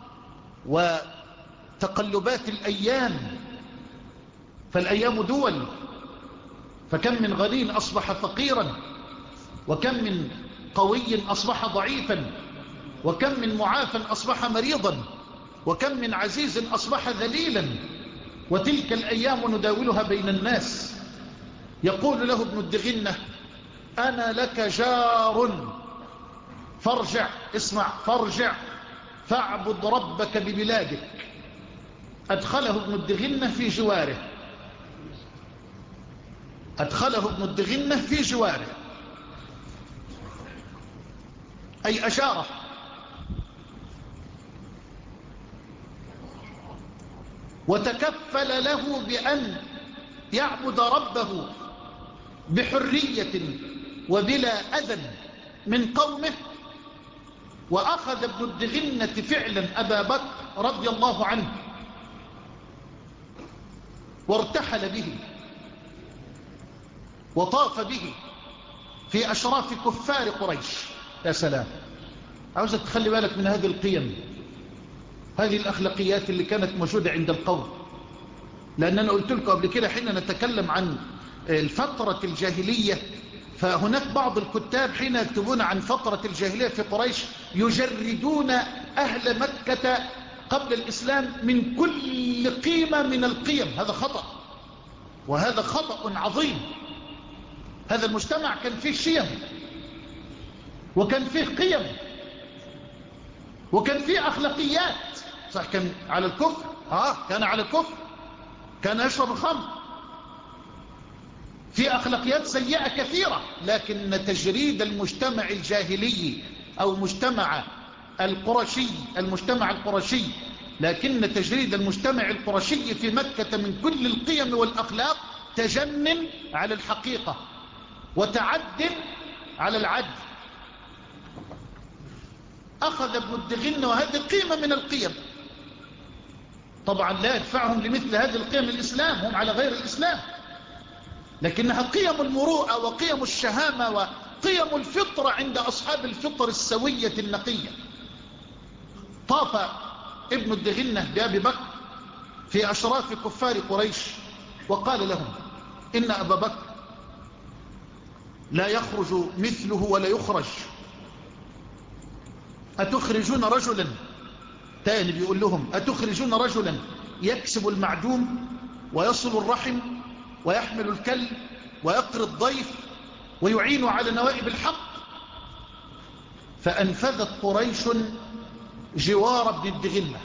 وتقلبات الأيام، فالأيام دول، فكم من غني أصبح فقيرا، وكم من قوي أصبح ضعيفا، وكم من معافى أصبح مريضا، وكم من عزيز أصبح ذليلا، وتلك الأيام نداولها بين الناس. يقول له ابن الدغنة: أنا لك جار فارجع، اسمع، فارجع فاعبد ربك ببلادك. أدخله ابن الدغنة في جواره، أدخله ابن الدغنة في جواره، أي أجاره، وتكفل له بأن يعبد ربه بحرية وبلا أذى من قومه. وأخذ ابن الدغنة فعلا أبا بكر رضي الله عنه وارتحل به وطاف به في أشراف كفار قريش. يا سلام، عاوزة تخلي بالك من هذه القيم، هذه الأخلاقيات اللي كانت موجودة عند القوم. لأن أنا قلت لكم قبل كده حين نتكلم عن الفترة الجاهلية، فهناك بعض الكتاب حين يكتبون عن فترة الجاهلية في قريش يجردون أهل مكة قبل الإسلام من كل قيمة من القيم. هذا خطأ، وهذا خطأ عظيم. هذا المجتمع كان فيه شيم، وكان فيه قيم، وكان فيه أخلاقيات. صح، كان على الكفر، آه كان على الكفر، كان يشرب الخمر، في أخلاقيات سيئة كثيرة. لكن تجريد المجتمع الجاهلي أو مجتمع القرشي، المجتمع القرشي، لكن تجريد المجتمع القرشي في مكة من كل القيم والأخلاق تجنن على الحقيقة وتعد على العدل. أخذ ابن الدغنة وهذه قيمة من القيم، طبعا لا يدفعهم لمثل هذه القيم الإسلام، هم على غير الإسلام، لكنها قيم المروءة وقيم الشهامة وقيم الفطرة عند أصحاب الفطر السوية النقية. طاف ابن الدغنة بأبي بكر في أشراف كفار قريش وقال لهم: إن أبا بكر لا يخرج مثله ولا يخرج، أتخرجون رجلا، تاني بيقول لهم: أتخرجون رجلا يكسب المعدوم ويصل الرحم ويحمل الكل ويقري الضيف ويعين على نوائب الحق؟ فأنفذت قريش جوار ابن الدغنة.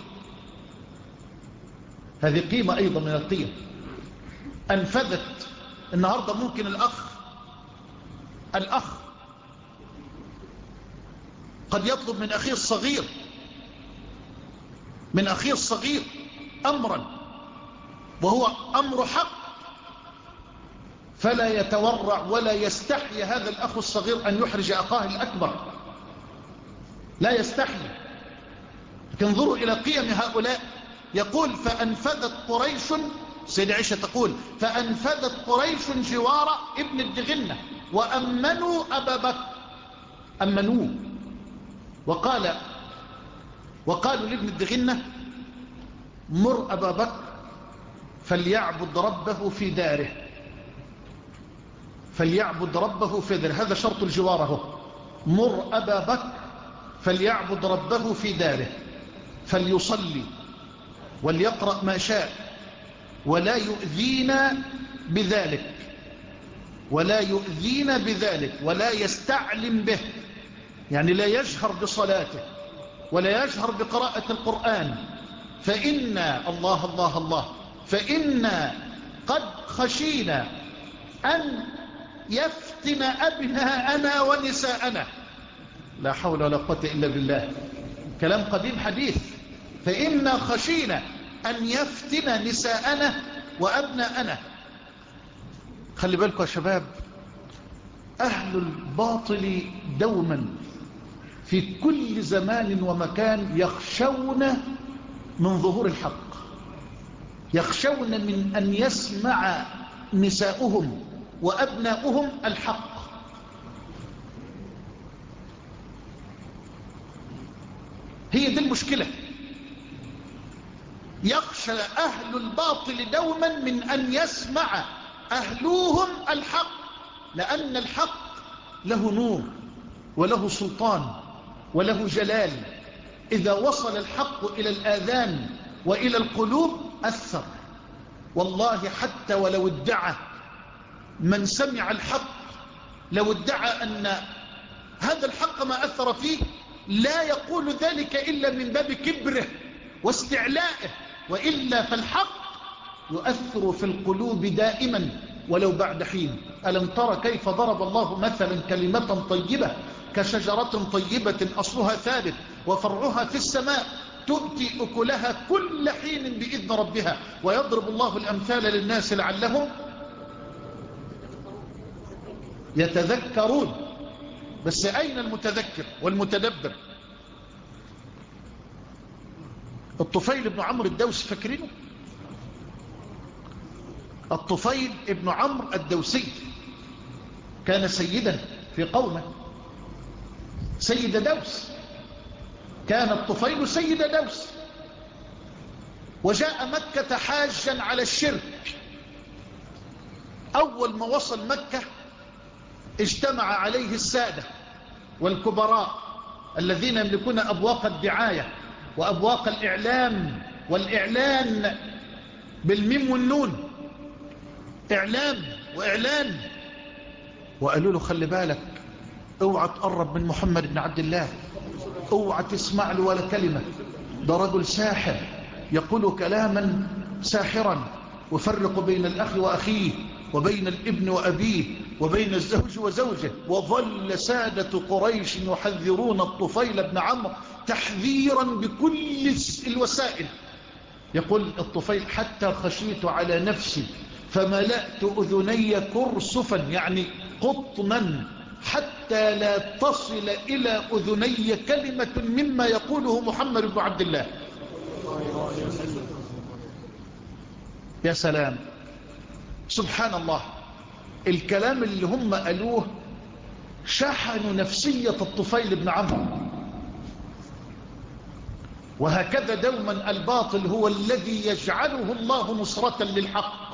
هذه قيمة أيضا من القيم. أنفذت. النهاردة ممكن الأخ الأخ قد يطلب من أخيه الصغير من أخيه الصغير أمرا وهو أمر حق، فلا يتورع ولا يستحي هذا الأخ الصغير أن يحرج أخاه الأكبر، لا يستحي. انظروا إلى قيم هؤلاء. يقول: فأنفذت قريش، سيدة عائشة تقول: فأنفذت قريش جوار ابن الدغنة وأمنوا أبا بكر، أمنوه. وقال وقالوا لابن الدغنة: مر أبا بكر فليعبد ربه في داره. فليعبد ربه في داره، هذا شرط الجوار اهو. مر أبا بكر فليعبد ربه في داره، فليصلي وليقرأ ما شاء ولا يؤذينا بذلك ولا يؤذينا بذلك ولا يستعلم به، يعني لا يجهر بصلاته ولا يجهر بقراءة القرآن، فإنا الله الله الله فإنا قد خشينا أن يفتن أبناءنا ونساءنا. لا حول ولا قوة إلا بالله، كلام قديم حديث. فإنا خشينا أن يفتن نساءنا وأبناءنا. خلي بالكم يا شباب، أهل الباطل دوما في كل زمان ومكان يخشون من ظهور الحق، يخشون من أن يسمع نساؤهم وأبناؤهم الحق. هي دي المشكلة. يخشى أهل الباطل دوما من أن يسمع أهلوهم الحق، لأن الحق له نور وله سلطان وله جلال. إذا وصل الحق إلى الآذان وإلى القلوب أثر. والله حتى ولو ادعى من سمع الحق، لو ادعى أن هذا الحق ما أثر فيه، لا يقول ذلك إلا من باب كبره واستعلائه، وإلا فالحق يؤثر في القلوب دائما ولو بعد حين. ألم تر كيف ضرب الله مثلا كلمة طيبة كشجرة طيبة أصلها ثابت وفرعها في السماء تؤتي أكلها كل حين بإذن ربها، ويضرب الله الأمثال للناس لعلهم يتذكرون. بس أين المتذكر والمتدبر؟ الطفيل بن عمرو الدوسي، فاكرينه؟ الطفيل بن عمرو الدوسي كان سيدا في قومه، سيد دوس. كان الطفيل سيد دوس، وجاء مكة حاجا على الشرك. أول ما وصل مكة اجتمع عليه السادة والكبراء الذين يملكون أبواق الدعاية وأبواق الإعلام والإعلان بالميم والنون، إعلام وإعلان. وقالوا له خلي بالك، اوعى تقرب من محمد بن عبد الله، اوعى تسمع له ولا كلمة، ده رجل ساحر يقول كلاما ساحرا، وفرق بين الأخ وأخيه وبين الابن وأبيه وبين الزوج وزوجه. وظل سادة قريش يحذرون الطفيل بن عمرو تحذيرا بكل الوسائل. يقول الطفيل حتى خشيت على نفسي فملأت أذني كرسفا، يعني قطنا، حتى لا تصل إلى أذني كلمة مما يقوله محمد بن عبد الله. يا سلام، سبحان الله. الكلام اللي هم قالوه شحنوا نفسية الطفيل بن عمرو. وهكذا دوما الباطل هو الذي يجعله الله نصرة للحق.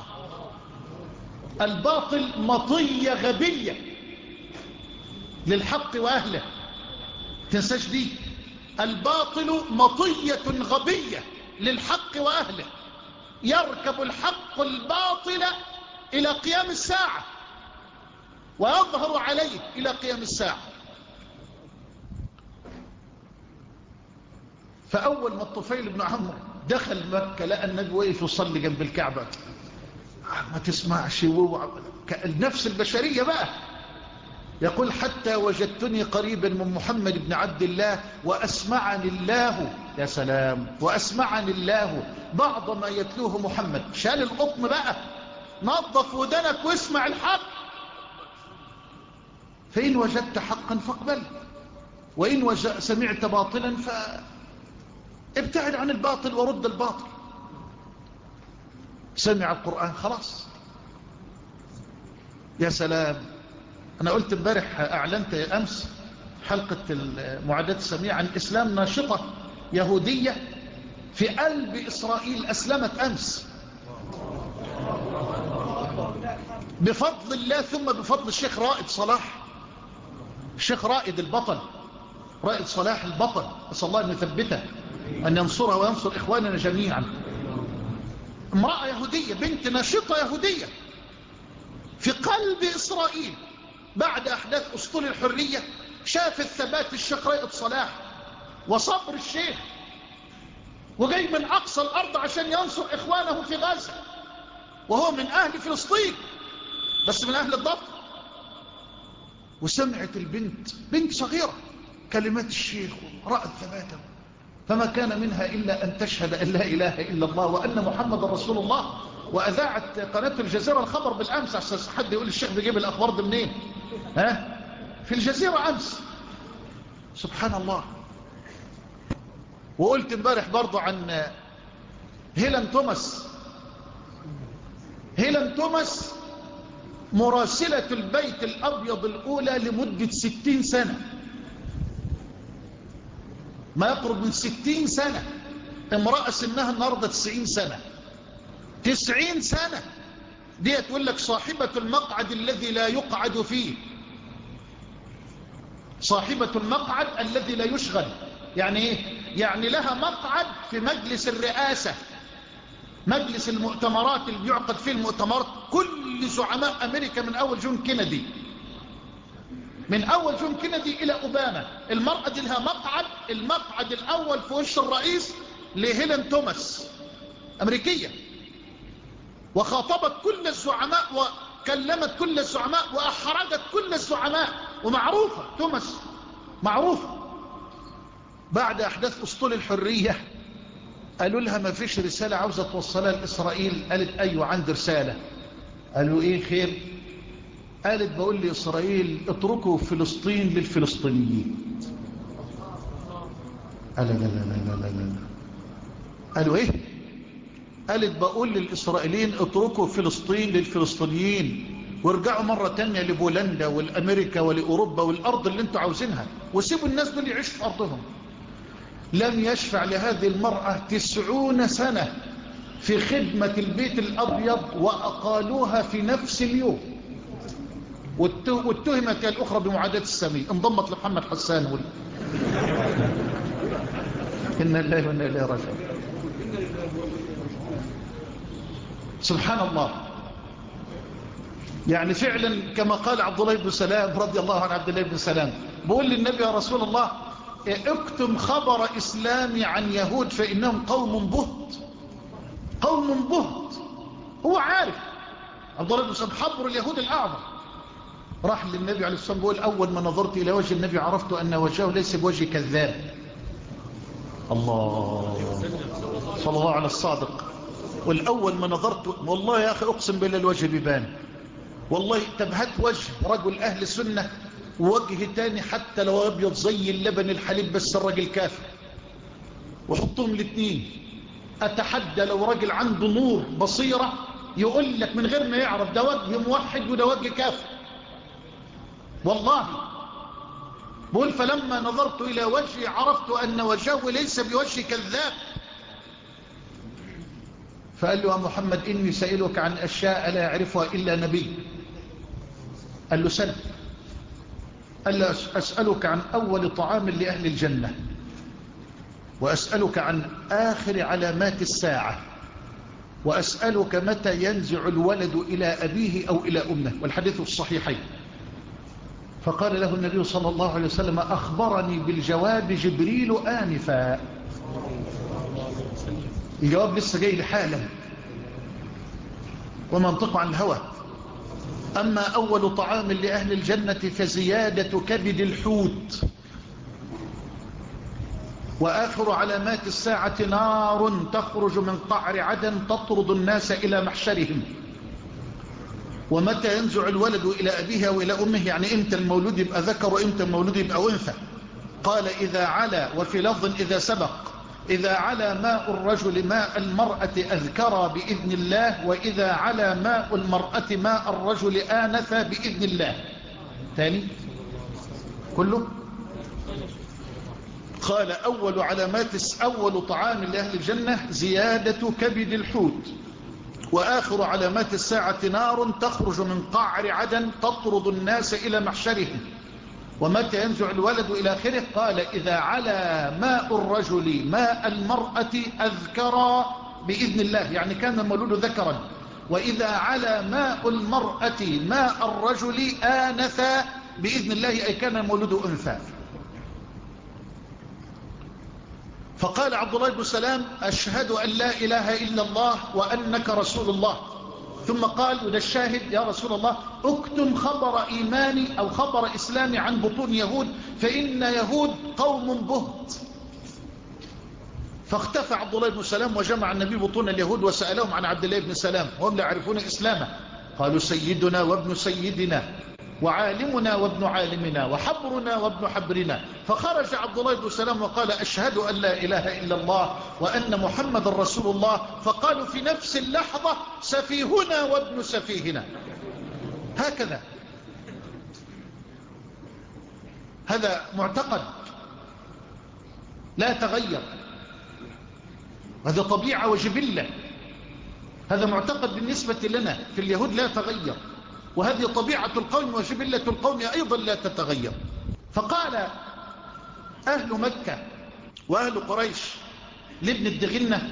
الباطل مطية غبية للحق وأهله، تنساش دي. الباطل مطية غبية للحق وأهله، يركب الحق الباطل إلى قيام الساعة ويظهر عليه إلى قيام الساعة. فأول ما الطفيل بن عمرو دخل مكة لقى النبي واقف يصلي جنب الكعبة، ما تسمعش، النفس البشرية بقى. يقول حتى وجدتني قريبا من محمد بن عبد الله وأسمعني الله، يا سلام، وأسمعني الله بعض ما يتلوه محمد. شال القطن بقى، نظف ودنك واسمع الحق. فإن وجدت حقا فاقبل، وإن سمعت باطلا فابتعد عن الباطل ورد الباطل. سمع القرآن خلاص. يا سلام. أنا قلت امبارح، أعلنت أمس حلقة المعاداة السامية عن إسلام ناشطة يهودية في قلب إسرائيل، أسلمت أمس بفضل الله ثم بفضل الشيخ رائد صلاح، الشيخ رائد البطل، رائد صلاح البطل، أسأل الله أن يثبته، أن ينصره وينصر إخواننا جميعا. امرأة يهودية، بنت ناشطة يهودية في قلب إسرائيل، بعد أحداث أسطول الحرية شافت ثبات الشيخ رائد صلاح وصبر الشيخ، وجاي من أقصى الأرض عشان ينصر إخوانه في غزة، وهو من أهل فلسطين بس من أهل الضبط. وسمعت البنت، بنت صغيرة، كلمات الشيخ ورأت ثباته، فما كان منها إلا أن تشهد أن لا إله إلا الله وأن محمد رسول الله. وأذاعت قناة الجزيرة الخبر بالأمس، عشان حد يقول الشيخ بيجيب الأخبار دي منين؟ ها؟ في الجزيرة أمس. سبحان الله. وقلت امبارح برضو عن هيلان توماس، هيلان توماس مراسلة البيت الأبيض الأولى لمدة ستين سنة، ما يقرب من ستين سنة، امرأة سنها النهاردة تسعين سنة، تسعين سنة دي تقول لك صاحبة المقعد الذي لا يقعد فيه، صاحبة المقعد الذي لا يشغل. يعني ايه؟ يعني لها مقعد في مجلس الرئاسة، مجلس المؤتمرات اللي بيعقد فيه المؤتمرات كل زعماء أمريكا من أول جون كينيدي، من أول جون كينيدي إلى أوباما. المرأة دي لها مقعد، المقعد الأول في وش الرئيس لهيلان توماس، أمريكية، وخاطبت كل الزعماء وكلمت كل الزعماء وأحرجت كل الزعماء، ومعروفة توماس معروفة. بعد أحداث أسطول الحرية قالوا لها ما فيش رسالة عاوزة توصلها لإسرائيل؟ قالت أيوة عندي رسالة. قالوا إيه خير؟ قالت بقول لإسرائيل اتركوا فلسطين للفلسطينيين. قال لا لا لا لا لا. قالوا إيه؟ قالت بقول للإسرائيليين اتركوا فلسطين للفلسطينيين، وارجعوا مرة تانية لبولندا والأمريكا ولأوروبا والأرض اللي انتوا عاوزينها، وسيبوا الناس دول يعيشوا في أرضهم. لم يشفع لهذه المرأة تسعون سنة في خدمة البيت الأبيض، وأقالوها في نفس اليوم، واتهمت الأخرى بمعاداة السامية، انضمت لمحمد حسان وال... إنا الله وإنا إليه راجعون. سبحان الله. يعني فعلا كما قال عبد الله بن سلام رضي الله عن عبد الله بن سلام، بقول للنبي يا رسول الله اكتم خبر إسلامي عن يهود فإنهم قوم بهت، قوم بهت. هو عارف عبد الله بن سلام حبر اليهود الأعظم. راح للنبي عليه الصلاة والسلام بيقول أول ما نظرت إلى وجه النبي عرفت أن وجهه ليس بوجه كذاب. الله صلى الله على الصادق. والأول ما نظرت والله يا أخي أقسم بالله الوجه بيبان، والله تبهت وجه رجل أهل سنة ووجه تاني حتى لو أبيض زي اللبن الحليب بس الرجل كافر، وحطهم الاثنين. أتحدى لو رجل عنده نور بصيرة يقول لك من غير ما يعرف ده وجه موحد وده وجه كافر، والله. بقول فلما نظرت إلى وجهي عرفت أن وجهه ليس بوجه كذاب. فقال له يا محمد إني سائلك عن أشياء لا يعرفها إلا نبي. قال له سل. قال له أسألك عن أول طعام لأهل الجنة، وأسألك عن آخر علامات الساعة، وأسألك متى ينزع الولد إلى أبيه أو إلى أمه، والحديث في الصحيحين. فقال له النبي صلى الله عليه وسلم أخبرني بالجواب جبريل آنفا. الجواب لسه جاي لحالا ومنطق عن الهوى. أما أول طعام لأهل الجنة فزيادة كبد الحوت، وآخر علامات الساعة نار تخرج من قعر عدن تطرد الناس إلى محشرهم. ومتى ينزع الولد إلى أبيه وإلى أمه، يعني إمتى المولود يبقى ذكر وإمتى المولود يبقى أنثى. قال إذا علا، وفي لفظ إذا سبق، إذا علا ماء الرجل ماء المرأة أذكر بإذن الله، وإذا علا ماء المرأة ماء الرجل آنث بإذن الله. ثاني كله. قال أول علامات أول طعام لأهل الجنة زيادة كبد الحوت، وآخر علامات الساعة نار تخرج من قعر عدن تطرد الناس إلى محشرهم. ومتى ينزع الولد إلى آخره؟ قال إذا علا ماء الرجل ماء المرأة أذكرا بإذن الله، يعني كان المولود ذكرا. وإذا علا ماء المرأة ماء الرجل آنث بإذن الله، أي كان المولود أنثى. فقال عبد الله بن سلام أشهد أن لا إله إلا الله وأنك رسول الله. ثم قال، وده الشاهد، يا رسول الله اكتم خبر إيماني أو خبر إسلامي عن بطون يهود، فإن يهود قوم بهت. فاختفى عبد الله بن سلام وجمع النبي بطون اليهود وسألهم عن عبد الله بن سلام وهم لا يعرفون إسلامه. قالوا سيدنا وابن سيدنا وعالمنا وابن عالمنا وحبرنا وابن حبرنا. فخرج عبد الله بن سلام وقال أشهد أن لا إله إلا الله وأن محمد رسول الله. فقالوا في نفس اللحظة سفيهنا وابن سفيهنا. هكذا، هذا معتقد لا تغير، هذا طبيعة وجبلة، هذا معتقد بالنسبة لنا في اليهود لا تغير، وهذه طبيعة القوم وجبلة القوم أيضا لا تتغير. فقال أهل مكة وأهل قريش لابن الدغنة،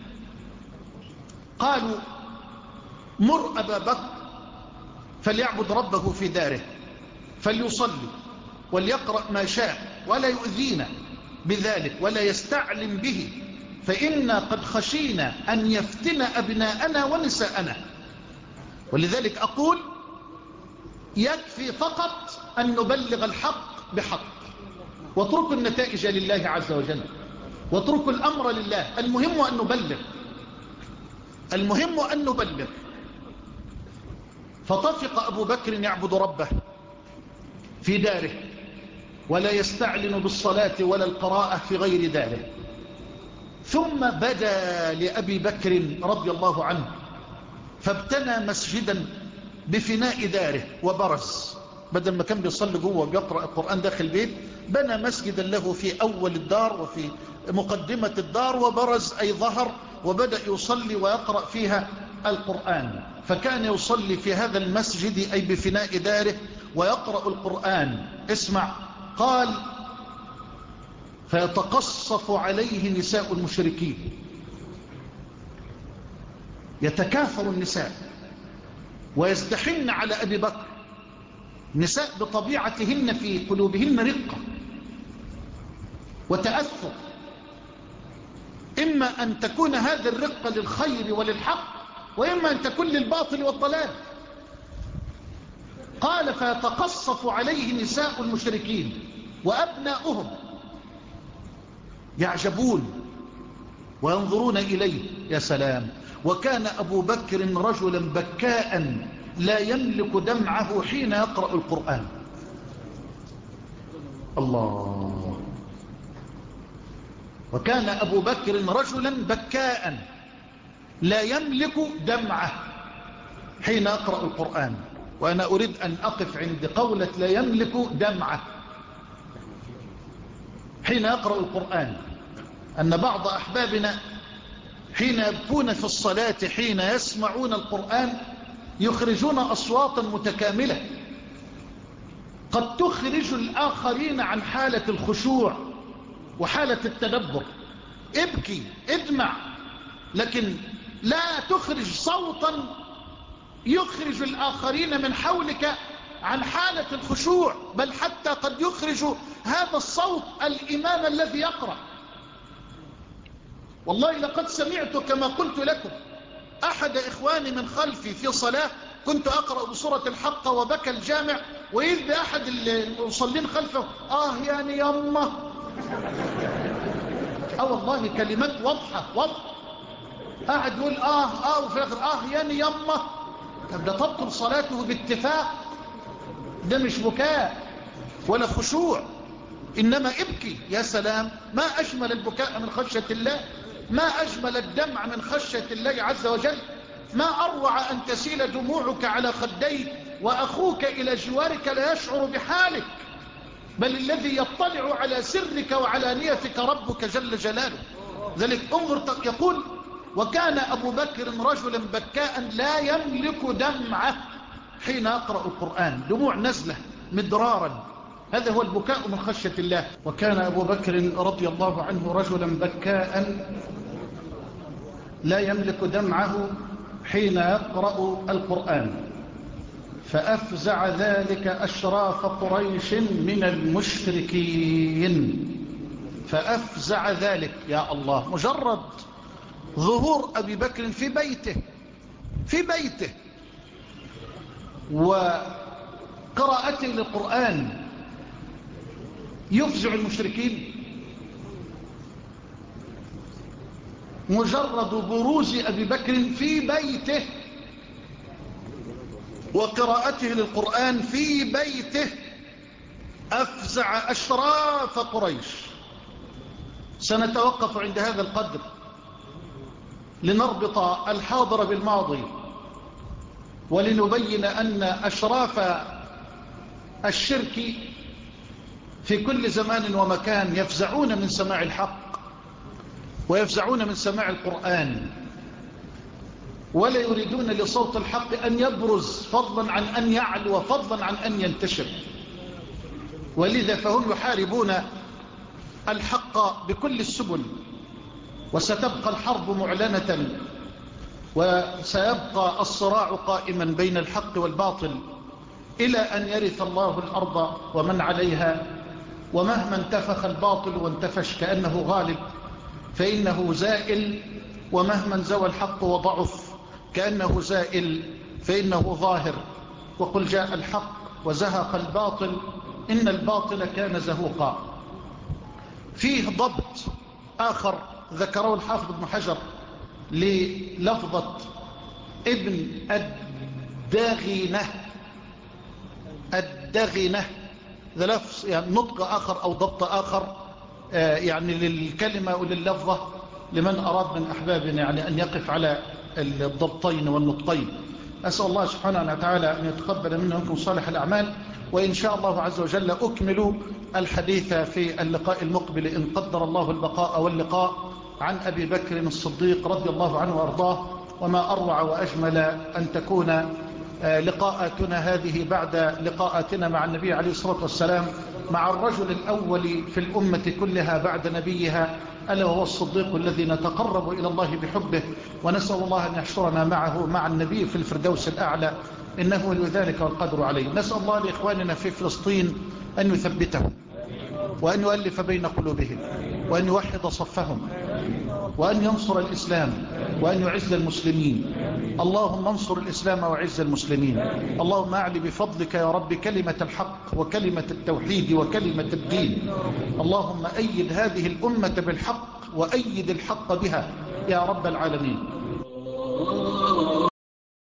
قالوا مر أبا بكر فليعبد ربه في داره، فليصلي وليقرأ ما شاء ولا يؤذينا بذلك ولا يستعلم به، فإنا قد خشينا أن يفتن أبناءنا ونساءنا. ولذلك أقول يكفي فقط أن نبلغ الحق بحق، واتركوا النتائج لله عز وجل، واتركوا الأمر لله. المهم أن نبلغ، المهم أن نبلغ. فطفق أبو بكر يعبد ربه في داره ولا يستعلن بالصلاة ولا القراءة في غير داره. ثم بدا لأبي بكر رضي الله عنه فابتنى مسجدا بفناء داره وبرز، بدل ما كان بيصلي جوه وبيقرأ القرآن داخل البيت، بنى مسجدا له في أول الدار وفي مقدمة الدار، وبرز أي ظهر، وبدأ يصلي ويقرأ فيها القرآن. فكان يصلي في هذا المسجد أي بفناء داره ويقرأ القرآن. اسمع، قال فيتقصف عليه نساء المشركين، يتكاثر النساء ويزدحن على أبي بكر. نساء بطبيعتهن في قلوبهن رقة وتأثر، إما أن تكون هذه الرقة للخير وللحق، وإما أن تكون للباطل والضلال. قال فيتقصف عليه نساء المشركين وأبناؤهم يعجبون وينظرون إليه. يا سلام! وكان أبو بكر رجلا بكاء لا يملك دمعه حين يقرأ القرآن. الله! وكان أبو بكر رجلا بكاء لا يملك دمعه حين يقرأ القرآن. وأنا أريد أن أقف عند قولة لا يملك دمعه حين يقرأ القرآن، أن بعض أحبابنا حين يبكون في الصلاة حين يسمعون القرآن يخرجون أصواتا متكاملة قد تخرج الآخرين عن حالة الخشوع وحالة التدبر. ابكي، ادمع، لكن لا تخرج صوتا يخرج الآخرين من حولك عن حالة الخشوع، بل حتى قد يخرج هذا الصوت الإمام الذي يقرأ. والله لقد سمعت كما قلت لكم أحد إخواني من خلفي في صلاة، كنت أقرأ بسورة الحق وبكى الجامع، وإذ بأحد المصلين خلفه آه يعني يمه. أه والله كلمات واضحة واضحة، قاعد يقول آه آه وفي الآخر آه يعني يمه. طب ده تبطل صلاته باتفاق، ده مش بكاء ولا خشوع، إنما ابكي. يا سلام! ما أجمل البكاء من خشية الله، ما أجمل الدمع من خشية الله عز وجل، ما أروع أن تسيل دموعك على خديك وأخوك إلى جوارك لا يشعر بحالك، بل الذي يطلع على سرك وعلى نيتك ربك جل جلاله. ذلك انظر، يقول وكان أبو بكر رجلا بكاء لا يملك دمعه حين يقرأ القرآن، دموع نزلة مدرارا، هذا هو البكاء من خشية الله. وكان أبو بكر رضي الله عنه رجلا بكاء لا يملك دمعه حين يقرأ القرآن، فأفزع ذلك أشراف قريش من المشركين. فأفزع ذلك، يا الله، مجرد ظهور أبي بكر في بيته في بيته وقراءته للقرآن يفزع المشركين. مجرد بروز أبي بكر في بيته وقراءته للقرآن في بيته أفزع أشراف قريش. سنتوقف عند هذا القدر لنربط الحاضر بالماضي، ولنبين أن أشراف الشرك في كل زمان ومكان يفزعون من سماع الحق ويفزعون من سماع القرآن، ولا يريدون لصوت الحق أن يبرز فضلا عن أن يعلو وفضلا عن أن ينتشر. ولذا فهم يحاربون الحق بكل السبل، وستبقى الحرب معلنة، وسيبقى الصراع قائما بين الحق والباطل إلى أن يرث الله الأرض ومن عليها. ومهما انتفخ الباطل وانتفش كأنه غالب فإنه زائل، ومهما زوى الحق وضعف كأنه زائل فإنه ظاهر. وقل جاء الحق وزهق الباطل إن الباطل كان زهوقا. فيه ضبط آخر ذكره الحافظ ابن حجر للفظة ابن الدغنة. الدغنة ذا لفظ يعني نطق آخر أو ضبط آخر آه يعني للكلمة ولللفظة، لمن أراد من أحبابنا يعني أن يقف على الضبطين والنطقين. أسأل الله سبحانه وتعالى أن يتقبل منا ومنكم صالح الأعمال. وإن شاء الله عز وجل أكمل الحديث في اللقاء المقبل إن قدر الله البقاء واللقاء عن أبي بكر الصديق رضي الله عنه وأرضاه. وما أروع وأجمل أن تكون لقاءاتنا هذه بعد لقاءاتنا مع النبي عليه الصلاة والسلام مع الرجل الأول في الأمة كلها بعد نبيها، ألا وهو الصديق الذي نتقرب إلى الله بحبه، ونسأل الله أن يحشرنا معه مع النبي في الفردوس الأعلى، إنه ولي ذلك والقدر عليه. نسأل الله لإخواننا في فلسطين أن يثبتهم وأن يؤلف بين قلوبهم وأن يوحد صفهم وأن ينصر الإسلام وأن يعز المسلمين. اللهم انصر الإسلام وعز المسلمين. اللهم أعلي بفضلك يا رب كلمة الحق وكلمة التوحيد وكلمة الدين. اللهم أيد هذه الأمة بالحق وأيد الحق بها يا رب العالمين.